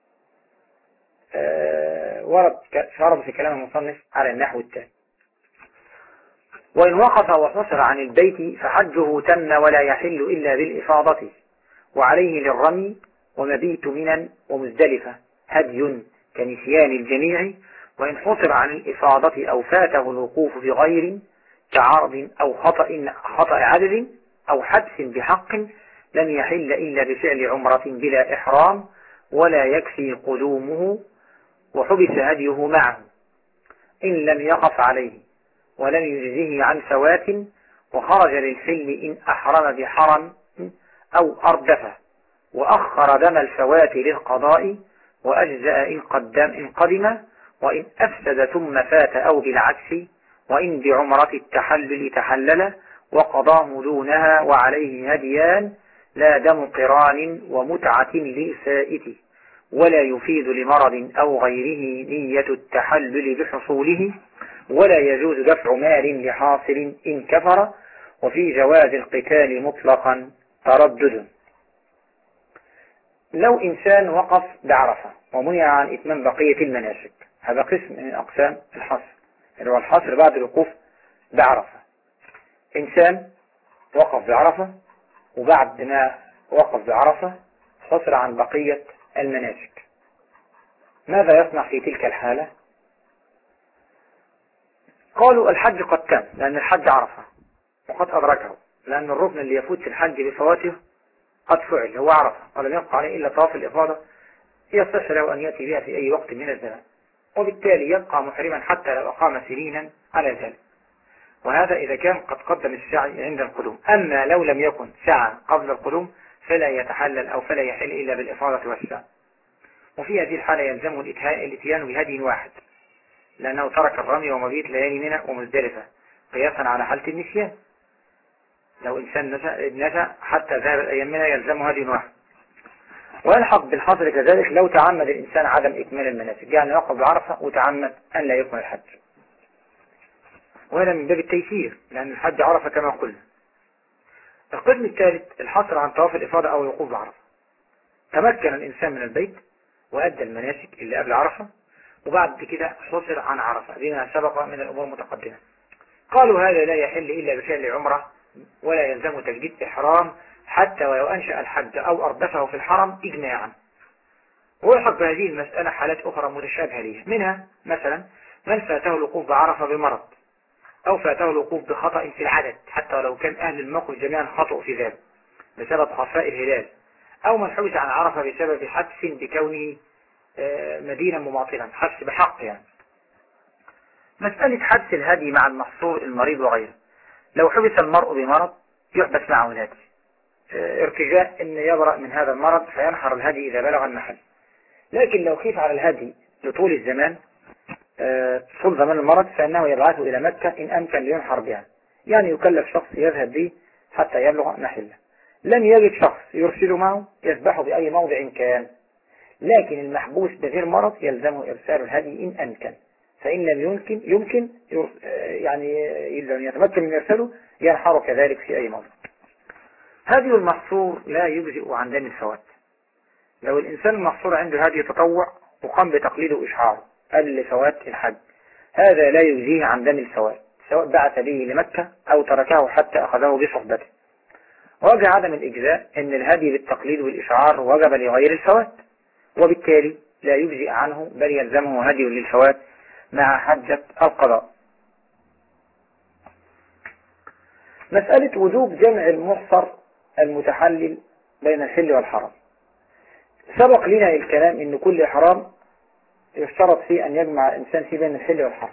ورد في كلام المصنف على النحو التالي: وإن وقف وحصر عن البيت فحجه تم ولا يحل إلا بالإفاضة، وعليه للرمي ومبيت منا ومزدلفة هدي كنسيان الجميع. وإن حصر عن الإفاضة أو فاته الوقوف بغير كعرض أو خطأ عدد أو حبس بحق لم يحل إلا بفعل عمرة بلا إحرام، ولا يكفي قدومه، وحبس هديه معه إن لم يقف عليه، ولم يجزه عن فوات، وخرج للحل إن أحرم بحرم أو أردفه، وأخر دم الفوات للقضاء، وأجزأ إن قدم، وإن أفسد ثم فات أو بالعكس، وإن بعمرة التحلل تحلل، وقضاه دونها وعليه هديان، لا دم قران ومتعة للفائت، ولا يفيد لمرض أو غيره نية التحلل بحصوله، ولا يجوز دفع مال لحاصل إن كفر، وفي جواز القتال مطلقا تردد. لو إنسان وقف بعرفة ومنع عن إتمام بقية المناسك، هذا قسم من أقسام الحصر، اللي هو الحصر بعد الوقوف بعرفة. إنسان وقف بعرفة، وبعد ما وقف بعرفة حصر عن بقية المناسك، ماذا يصنع في تلك الحالة؟ قالوا الحج قد تم، لأن الحج عرفة وقد أدركه، لأن الركن اللي يفوت في الحج بفواته قد فعل، هو عرفة ولم يبقى عليه إلا طواف الإفاضة، يصح له أن يأتي بها في أي وقت من الزمان، وبالتالي يبقى محرما حتى لو أقام سنينا على ذلك. وهذا إذا كان قد قدم السعي عند القدوم. أما لو لم يكن سعى قبل القدوم فلا يتحلل أو فلا يحل إلا بالإفاضة والسعي، وفي هذه الحالة يلزمه الاتيان بهدي واحد، لأنه ترك الرمي ومبيت ليالي منى ومزدلفة قياسا على حالة النسيان. لو إنسان نسى حتى ذهب الأيام منى يلزمه هدي واحد. ويلحق بالحصر كذلك لو تعمد الإنسان عدم إكمال المناسك، يعني وقف بعرفة وتعمد أن لا يكمل الحج، وهذا من باب التيسير لأن الحج عرفة كما قلنا. القسم الثالث الحصر عن طواف الإفاضة أو الوقوف بعرفة. تمكن الإنسان من البيت وأدى المناسك اللي قبل عرفة، وبعد كده حصر عن عرفة بما سبق من الأمور المتقدمة. قالوا هذا لا يحل إلا بفعل عمرة، ولا يلزم تجديد إحرام حتى ولو أنشأ الحج أو أردفه في الحرم إجماعا. ويلحق بهذه المسألة حالات أخرى متشابهة لها، منها مثلا من فاته الوقوف بعرفة بمرض، أو فاته الوقوف بخطأ في العدد حتى ولو كان أهل الموقف جميعا خطأوا في ذلك بسبب خفاء الهلال، أو من حبس عن عرفة بسبب حبس بكونه مدينة مماطلا، حبس بحق يعني. مسألة حبس الهدي مع المحصور المريض وغيره، لو حبس المرء بمرض يحبس معه الهدي ارتجاء أن يبرأ من هذا المرض فينحر الهدي إذا بلغ المحل. لكن لو خيف على الهدي لطول الزمان طول زمان المرض فإنه يبعثه إلى مكة إن أمكن لينحر بها، يعني يكلف شخص يذهب به حتى يبلغ محله. لم يجد شخص يرسل معه يذبحه بأي موضع كان، لكن المحبوس بغير مرض يلزمه إرسال الهدي إن أمكن، فإن لم يمكن يعني إذا يتمكن من إرساله ينحر كذلك في أي موضع. هدي المحصور لا يجزئ عن دم الفوات. لو الإنسان المحصور عنده هدي تطوع وقام بتقليده إشعاره قبل فوات الحج، هذا لا يجزيه عن دم الفوات، سواء بعث به لمكة أو تركه حتى أخذه بصحبته. وجه عدم الإجزاء أن الهدي بالتقليد والإشعار وجب لغير الفوات، وبالتالي لا يجزئ عنه بل يلزمه هدي للفوات مع حجة القضاء. مسألة وجوب جمع المحصر المتحلل بين الحل والحرم. سبق لنا الكلام ان كل إحرام يشترط فيه ان يجمع الانسان فيه بين الحل والحرم،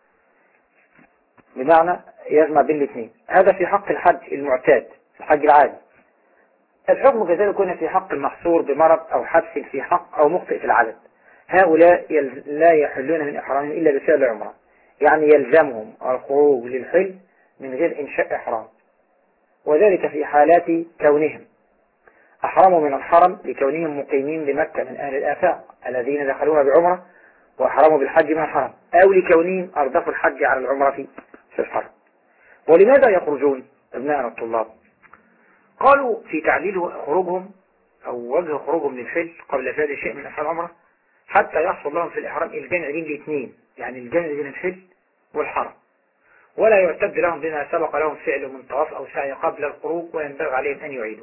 بمعنى يجمع بين الاثنين. هذا في حق الحج المعتاد الحج العادي. الحكم كذلك يكون في حق المحصور بمرض او حبس في حق او مخطئ في العدد. هؤلاء لا يحلون من إحرامهم إلا بفعل عمرة، يعني يلزمهم الخروج للحل من غير إنشاء إحرام، وذلك في حالات كونهم أحرموا من الحرم لكونهم مقيمين بمكة من أهل الآفاق الذين دخلوها بعمرة وأحرموا بالحج من الحرم، أو لكونهم أردفوا الحج على العمرة في الحرم. ولماذا يخرجون أبناء الطلاب؟ قالوا في تعليل خروجهم أو وجه خروجهم للحل قبل فعل شيء من أفعال العمرة حتى يحصل لهم في الإحرام الجمع بين الاثنين، يعني الجمع بين الحل والحرم، ولا يعتد لهم بما سبق لهم فعل من طواف أو سعي قبل الخروج، وينبغي عليهم أن يعيدوا.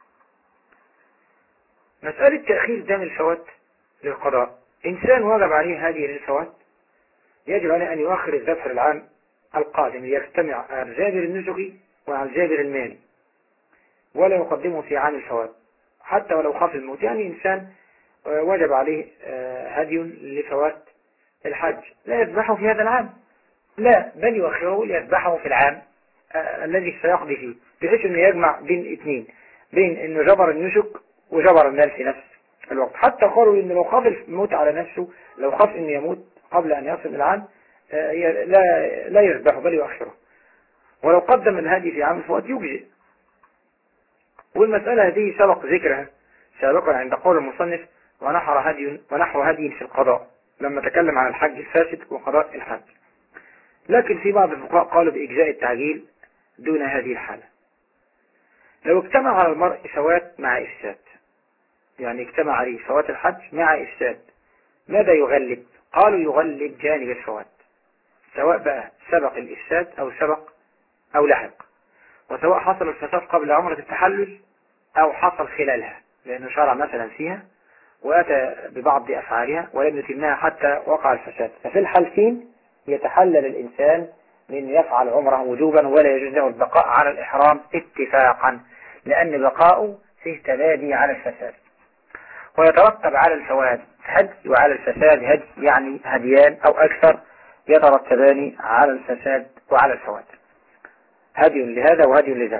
مسألة تأخير دم الفوات للقضاء. إنسان وجب عليه هذه للفوات يجب عليه أن يؤخر الذبح العام القادم ليجتمع على الجابر النسكي وعلى الجابر المالي، ولا يقدمه في عام الفوات حتى ولو خاف الموت. يعني إنسان وجب عليه هدي لفوات الحج لا يذبحه في هذا العام، لا بل يؤخره ليذبحه في العام الذي سيقضي فيه، بحيث انه يجمع بين اثنين، بين انه جبر النسك وجبر المال في نفس الوقت. حتى قالوا ان لو خاف الموت على نفسه، لو خاف انه يموت قبل ان يصل العام لا يذبحه بل يؤخره، ولو قدم الهدي في عام الفوات يجزئ. والمسألة هذه سبق ذكرها سابقا عند قول المصنف ونحو هدي في القضاء، لما تكلم عن الحج الفاسد وقضاء الحج. لكن في بعض الفقهاء قالوا بإجزاء التعجيل دون هذه الحالة. لو اجتمع على المرء فوات مع إفساد، يعني اجتمع عليه فوات الحج مع إفساد، ماذا يغلب؟ قالوا يغلب جانب الفوات، سواء بقى سبق الإفساد أو سبق أو لحق، وسواء حصل الفساد قبل عمرة التحلل أو حصل خلالها، لأنه شرع مثلا فيها وأتى ببعض أفعالها ولم يتمها حتى وقع الفساد. ففي الحالتين يتحلل الإنسان من يفعل عمره وجوبا، ولا يجوز له البقاء على الإحرام اتفاقا، لأن بقاؤه فيه تبادي على الفساد. ويترتب على الفوات هدي وعلى الفساد هدي، يعني هديان أو أكثر يترتبان على الفساد وعلى الفوات، هدي لهذا وهدي لذاك.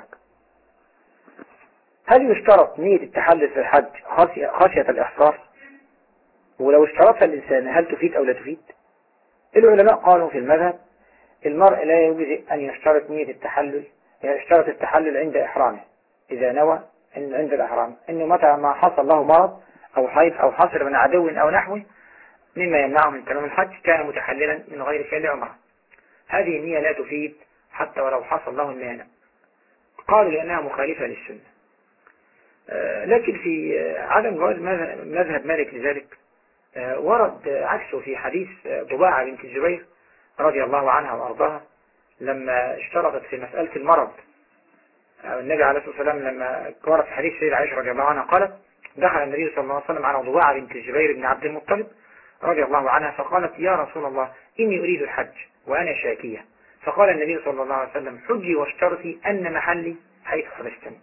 هل يشترط نية التحلل في الحج خشية الإحصار؟ ولو اشترطها الإنسان هل تفيد أو لا تفيد؟ العلماء قالوا في المذهب المرء لا يجزئ أن يشترط نية التحلل، يعني يشترط التحلل عند إحرامه، إذا نوى إن عند الإحرام إنه متى ما حصل له مرض أو حيض أو حصر من عدو أو نحوه مما يمنعه من تمام الحج كان متحللا من غير فعل عمره. هذه النية لا تفيد حتى ولو حصل له المانع، قالوا لأنها مخالفة للسنة. لكن في عدم جواز مذهب مالك لذلك ورد عكسه في حديث ضباعة بنت الزبير رضي الله عنها وأرضاها، لما اشترطت في مسألة المرض. النبي عليه الصلاة والسلام لما ورد في حديث سيدة عائشة رضي الله عنها قالت دخل النبي صلى الله عليه وسلم على ضباعة بنت الزبير بن عبد المطلب رضي الله عنها فقالت يا رسول الله إني أريد الحج وأنا شاكية، فقال النبي صلى الله عليه وسلم حجي واشترطي أن محلي حيث حبستني.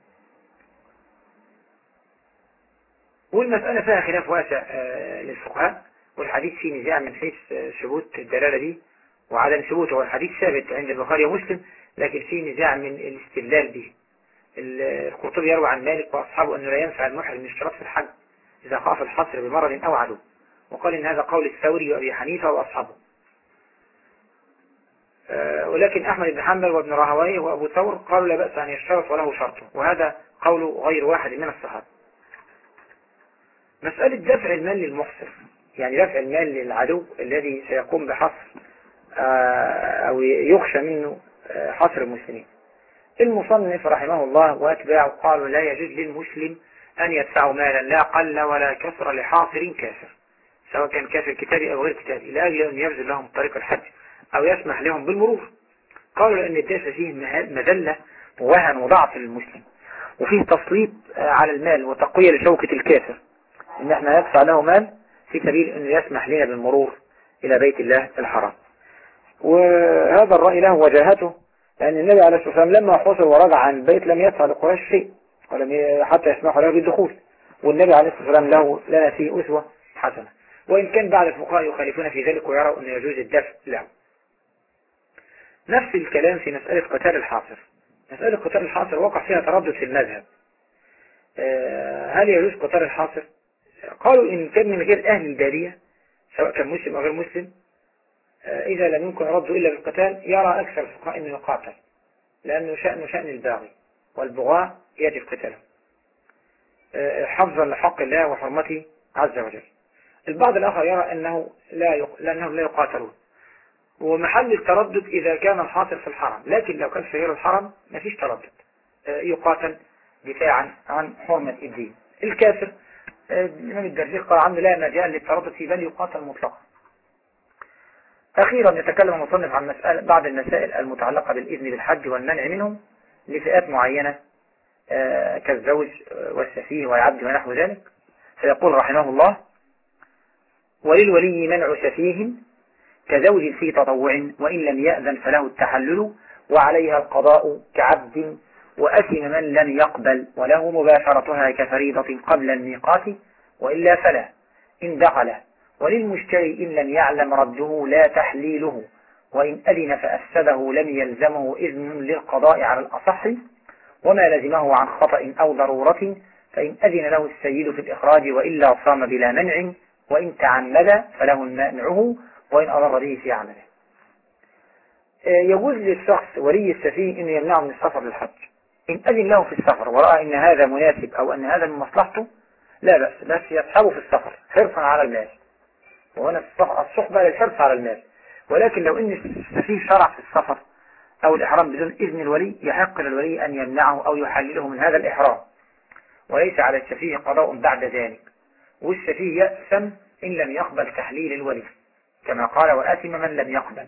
والمسألة فيها خلاف واسع للفقهاء، والحديث فيه نزاع من حيث ثبوت الدلالة دي وعدم ثبوته. والحديث ثابت عند البخاري ومسلم، لكن فيه نزاع من الاستدلال به. القرطبي يروي عن مالك وأصحابه أنه لا ينفع المحرم الاشتراط في الحج إذا خاف الحصر بمرض أو عدو، وقال إن هذا قول الثوري وأبي حنيفة وأصحابه. ولكن أحمد بن حنبل وابن راهويه وأبو ثور قالوا لا بأس أن يشترط وله شرطه، وهذا قول غير واحد من الصحابة. مسألة دفع المال للمحصر، يعني دفع المال للعدو الذي سيقوم بحصر أو يخشى منه حصر المسلمين. المصنف رحمه الله وأتباعه قالوا لا يجوز للمسلم أن يدفعوا مالا لا قل ولا كثر لحاصر كافر، سواء كان كافر كتابي أو غير كتابي، لأجل أن يبذل لهم طريق الحج أو يسمح لهم بالمرور. قالوا لأن الدافع فيه مذلة ووهن وضعف للمسلم، وفيه تسليط على المال وتقوية لشوكة الكافر، إن احنا ندفع له مال في سبيل أنه يسمح لنا بالمرور إلى بيت الله الحرام. وهذا الرأي له وجاهته، لأن النبي عليه الصلاة والسلام لما حصل ورجع عن البيت لم يدفع لقريش شيء ولم حتى يسمحوا له بالدخول، والنبي عليه الصلاة والسلام لنا فيه أسوة حسنة. وإن كان بعض الفقهاء يخالفون في ذلك ويروا أنه يجوز الدفع له. نفس الكلام في مسألة قتال الحاصر. مسألة قتال الحاصر وقع فيها تردد في المذهب، هل يجوز قتال الحاصر؟ قالوا إن كان من غير أهل البادية سواء كان مسلم أو غير مسلم إذا لم يمكن رده إلا بالقتال يرى أكثر الفقهاء أنه يقاتل، لأنه شأن الباغي والبغاة يجب قتاله حفظا لحق الله وحرمته عز وجل. البعض الآخر يرى لأنهم لا يقاتلون، ومحل التردد إذا كان الحاصر في الحرم، لكن لو كان في غير الحرم ما فيش تردد، يقاتل دفاعا عن حرمة الدين. الكافر الإمام الدرزيق قال عنه لا مجال للتردد في بل يقاتل مطلقا. أخيرا يتكلم المصنف عن بعض المسائل المتعلقة بالإذن بالحج والمنع منهم لفئات معينة كالزوج والسفيه والعبد ونحو ذلك. فيقول رحمه الله وللولي منع سفيه كزوج في تطوع وإن لم يأذن فله التحلل وعليها القضاء كعبد وأثم من لم يقبل وله مباشرتها كفريضة قبل الميقات وإلا فلا إن دخل. وللمشتري إن لم يعلم رده لا تحليله وإن أذن فأفسده لم يلزمه إذن للقضاء على الأصح، وما لزمه عن خطأ أو ضرورة، فإن أذن له السيد في الإخراج وإلا صام بلا منع، وإن تعمد فله منعه، وإن أضر به في عمله. يجوز للشخص ولي السفيه أنه يمنعه من السفر للحج إن أذن له في السفر ورأى أن هذا مناسب أو أن هذا من مصلحته، لا بأس، بس يصحبه في السفر حرصا على المال، وهنا الصحبة للحرص على المال. ولكن لو أن السفيه شرع في السفر أو الإحرام بدون إذن الولي، يحق للولي أن يمنعه أو يحلله من هذا الإحرام، وليس على السفيه قضاء بعد ذلك، والسفيه يأثم إن لم يقبل تحليل الولي، كما قال وآثم من لم يقبل.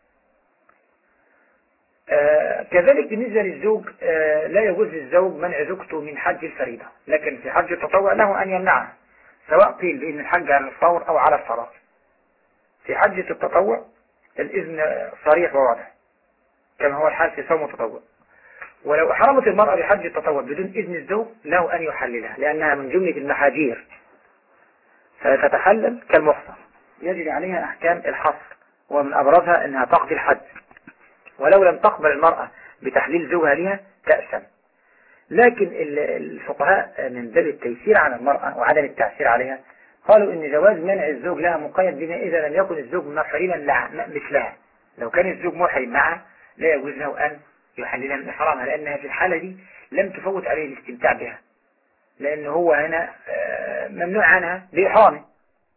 كذلك بالنسبة للزوج، لا يجوز للزوج منع زوجته من حج الفريضة، لكن في حج التطوع له أن يمنعها، سواء قيل بأن الحج على الفور أو على الفراغ. في حجة التطوع الإذن صريح وواضح كما هو الحال في صوم التطوع. ولو أحرمت المرأة بحج التطوع بدون إذن الزوج له أن يحللها، لأنها من جملة المحاجير، فتتحلل كالمحصن، يجري عليها أحكام الحصر، ومن أبرزها أنها تقضي الحج. ولو لم تقبل المرأة بتحليل زوجها لها تأسم. لكن الفقهاء من باب التيسير على المرأة وعدم التعسير عليها قالوا ان جواز منع الزوج لها مقيد بما اذا لم يكن الزوج محرما مثلها. لو كان الزوج محرم معها لا يجوز له ان يحللها من احرامها، لانها في الحالة دي لم تفوت عليه الاستمتاع بها، لان هو هنا ممنوع عنها بإحرامه.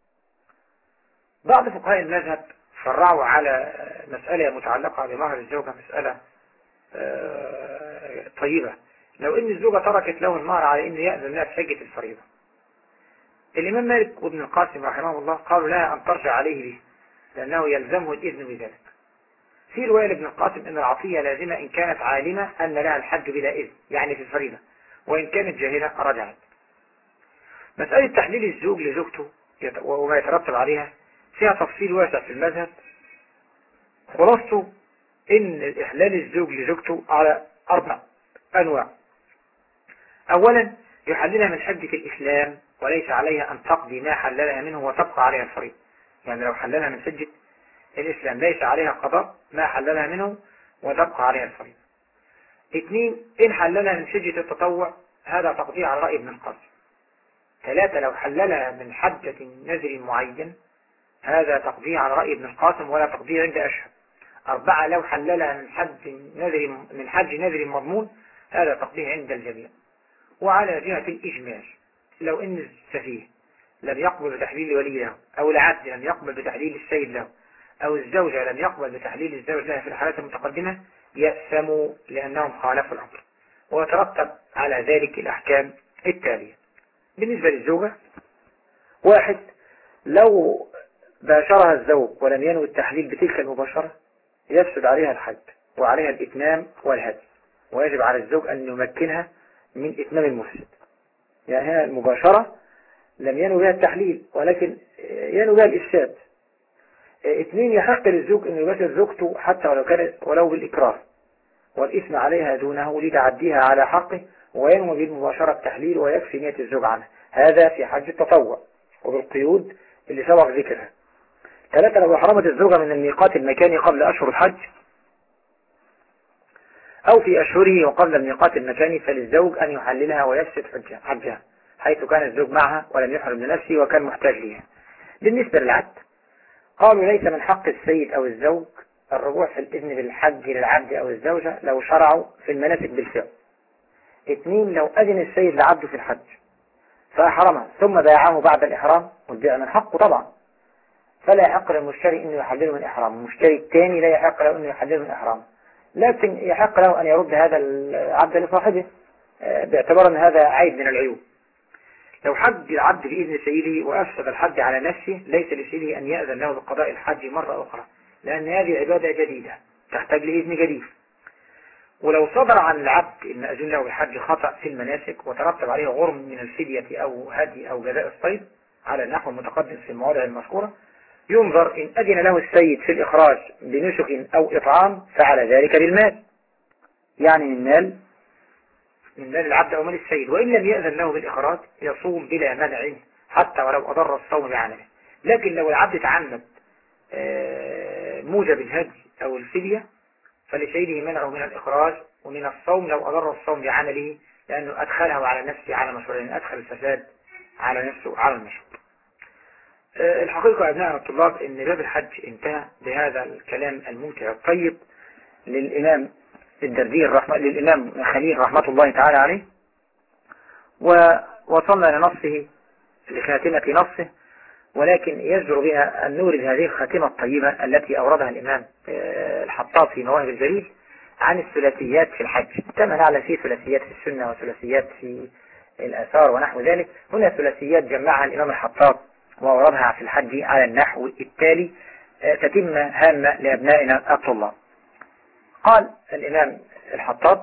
بعض فقهاء المذهب فرعوا على مسألة متعلقة بمهر الزوجة، مسألة طيبة. لو ان الزوجة تركت له المهر على انه يأذن لها في حجة الفريضة، الإمام مالك وابن القاسم رحمه الله قالوا لها أن ترجع عليه به، لأنه يلزمه الإذن بذلك. في رواية لابن القاسم أن العطية لازمة إن كانت عالمة أن لها الحج بلا إذن، يعني في الفريضة، وإن كانت جاهلة رجعت. مسألة تحليل الزوج لزوجته وما يترتب عليها فيها تفصيل واسع في المذهب، خلاصته إن إحلال الزوج لزوجته على 4 أنواع. أولا يحللها من حجة الإسلام، وليس عليها أن تقضي ما حللها منه وتبقى عليها الفريضة. يعني لو حللها من حجة الإسلام ليس عليها قضاء ما حللها منه وتبقى عليها الفريضة. 2 إن حللها من حجة التطوع هذا تقضيه على رأي ابن القاسم. 3 لو حللها من حجة نذر معين هذا تقضيه على رأي ابن القاسم ولا تقضيه عند أشهب. 4 لو حللها من حج نذر مضمون هذا تقضيه عند الجميع. وعلى جهة الإجمال لو إن السفيه لم يقبل بتحليل ولي له، أو العبد لم يقبل بتحليل السيد له، أو الزوجة لم يقبل بتحليل الزوج لها في الحالات المتقدمة، يأثموا لأنهم خالفوا الأمر، ويترتب على ذلك الأحكام التالية. بالنسبة للزوجة، 1 لو باشرها الزوج ولم ينوي التحليل بتلك المباشرة يفسد عليها الحج وعليها الإتمام والهدي، ويجب على الزوج أن يمكنها من إتمام المفسد. يعني هنا المباشرة لم ينوي بها التحليل ولكن ينوي بها الإفساد. 2 يحق للزوج أن يباشر زوجته حتى ولو بالإكراه، والإثم عليها دونه لتعديها على حقه، وينوي بالمباشرة التحليل ويكفي نية الزوج عنها. هذا في حج التطوع وبالقيود اللي سبق ذكرها. 3 لو أحرمت الزوجة من الميقات المكاني قبل أشهر الحج أو في أشهره وقبل الميقات المكاني فللزوج أن يحللها ويفسد حجها، حيث كان الزوج معها ولم يحرم لنفسه وكان محتاج ليها. بالنسبة للعبد قالوا ليس من حق السيد أو الزوج الرجوع في الإذن بالحج للعبد أو الزوجة لو شرعوا في المناسك بالفعل. 2 لو أذن السيد لعبده في الحج فأحرمه ثم باعه بعد الإحرام، والبيع من حقه طبعا، فلا يحق للمشتري أنه يحلله من إحرام، المشتري الثاني لا يحق له أنه يحلله من إحرام، لكن يحق له أن يرد هذا العبد لصاحبه باعتبار أن هذا عيب من العيوب. لو حج العبد بإذن سيده وأفسد الحج على نفسه ليس لسيده أن يأذن له بقضاء الحج مرة أخرى، لأن هذه عبادة جديدة تحتاج لإذن جديد. ولو صدر عن العبد إن أذن له بالحج خطأ في المناسك وترتب عليه غرم من الفدية أو هدي أو جزاء الصيد على النحو المتقدم في المواضع المذكورة، ينظر إن أذن له السيد في الإخراج بنسك أو إطعام فعلى ذلك بالمال، يعني من مال العبد أو مال السيد. وإن لم يأذن له بالإخراج يصوم بلا منع حتى ولو أضر الصوم بعمله. لكن لو العبد تعمد موجب الهدي أو الفدية فلسيده منعه من الإخراج ومن الصوم لو أضر الصوم بعمله، لأنه أدخله على نفسه على مشروع، أدخل الفساد على نفسه على المشروع. الحقيقة يا أبناء الطلاب إن باب الحج انتهى بهذا الكلام الممتع الطيب للإمام الدردير للإمام خليل رحمة الله تعالى عليه، ووصلنا لنصه لخاتمة نصه، ولكن يجدر بنا أن نورد هذه الخاتمة الطيبة التي أوردها الإمام الحطاب في مواهب الجليل عن الثلاثيات في الحج. كما نعلم في ثلاثيات في السنة وثلاثيات في الآثار ونحو ذلك، هنا ثلاثيات جمعها الإمام الحطاب وأوردها في الحج على النحو التالي تتم هامة لأبنائنا الطلاب. قال الإمام الحطاب: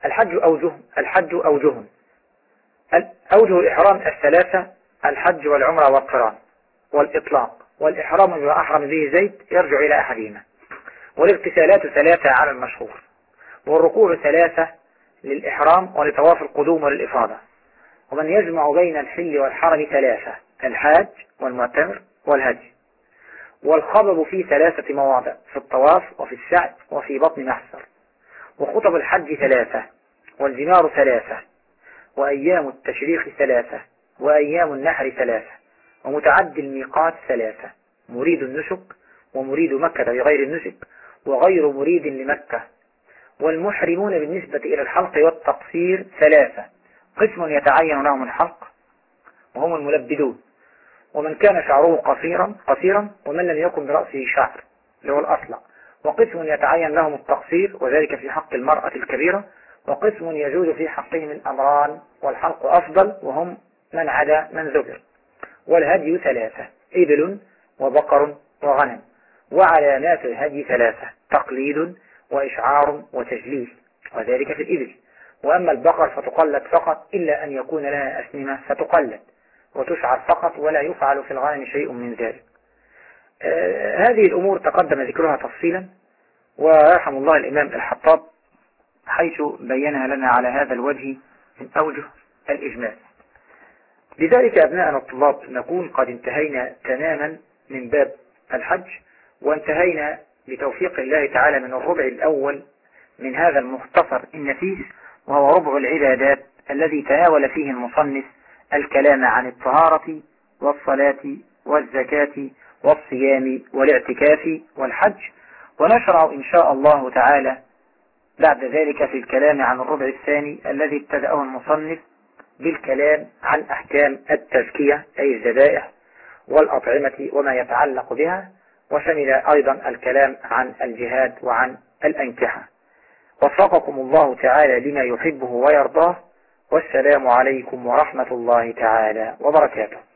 الحج أوجه الإحرام الثلاثة: الحج والعمرة والقران والإطلاق، والإحرام بما أحرم به زيد يرجع إلى أحدهما، والاغتسالات ثلاثة على المشهور، والركوع ثلاثة للإحرام ولطواف القدوم وللإفاضة، ومن يجمع بين الحل والحرم ثلاثة: الحاج والمعتمر والهدي، والخضب في ثلاثة مواضع: في الطواف وفي السعي وفي بطن محصر، وخطب الحج ثلاثة، والجمار ثلاثة، وأيام التشريق ثلاثة، وأيام النحر ثلاثة، ومتعدي الميقات ثلاثة: مريد النسك ومريد مكة بغير النسك وغير مريد لمكة، والمحرمون بالنسبة إلى الحلق والتقصير ثلاثة: قسم يتعين لهم الحلق وهم الملبدون، ومن كان شعره قصيرا ومن لم يكن برأسه شعر اللي هو الأصلع، وقسم يتعين لهم التقصير وذلك في حق المرأة الكبيرة، وقسم يجوز في حقهم الأمران والحلق أفضل وهم من عدا من ذكر، والهدي ثلاثة: إبل وبقر وغنم، وعلامات الهدي ثلاثة: تقليد وإشعار وتجليل، وذلك في الإبل، وأما البقر فتقلد فقط إلا أن يكون لها أسنمة فتقلد، وتشعر فقط ولا يفعل في الغنم شيء من ذلك. هذه الأمور تقدم ذكرها تفصيلا، ويرحم الله الإمام الحطاب حيث بينها لنا على هذا الوجه من أوجه الإجمال. لذلك أبناءنا الطلاب نكون قد انتهينا تماما من باب الحج، وانتهينا بتوفيق الله تعالى من الربع الأول من هذا المختصر النفيس، وهو ربع العبادات الذي تناول فيه المصنف الكلام عن الطهارة والصلاة والزكاة والصيام والاعتكاف والحج. ونشرع إن شاء الله تعالى بعد ذلك في الكلام عن الربع الثاني الذي ابتدأه المصنف بالكلام عن أحكام التزكية أي الذبائح والأطعمة وما يتعلق بها، وشمل أيضا الكلام عن الجهاد وعن الأنكحة. وفقكم الله تعالى لما يحبه ويرضاه، والسلام عليكم ورحمة الله تعالى وبركاته.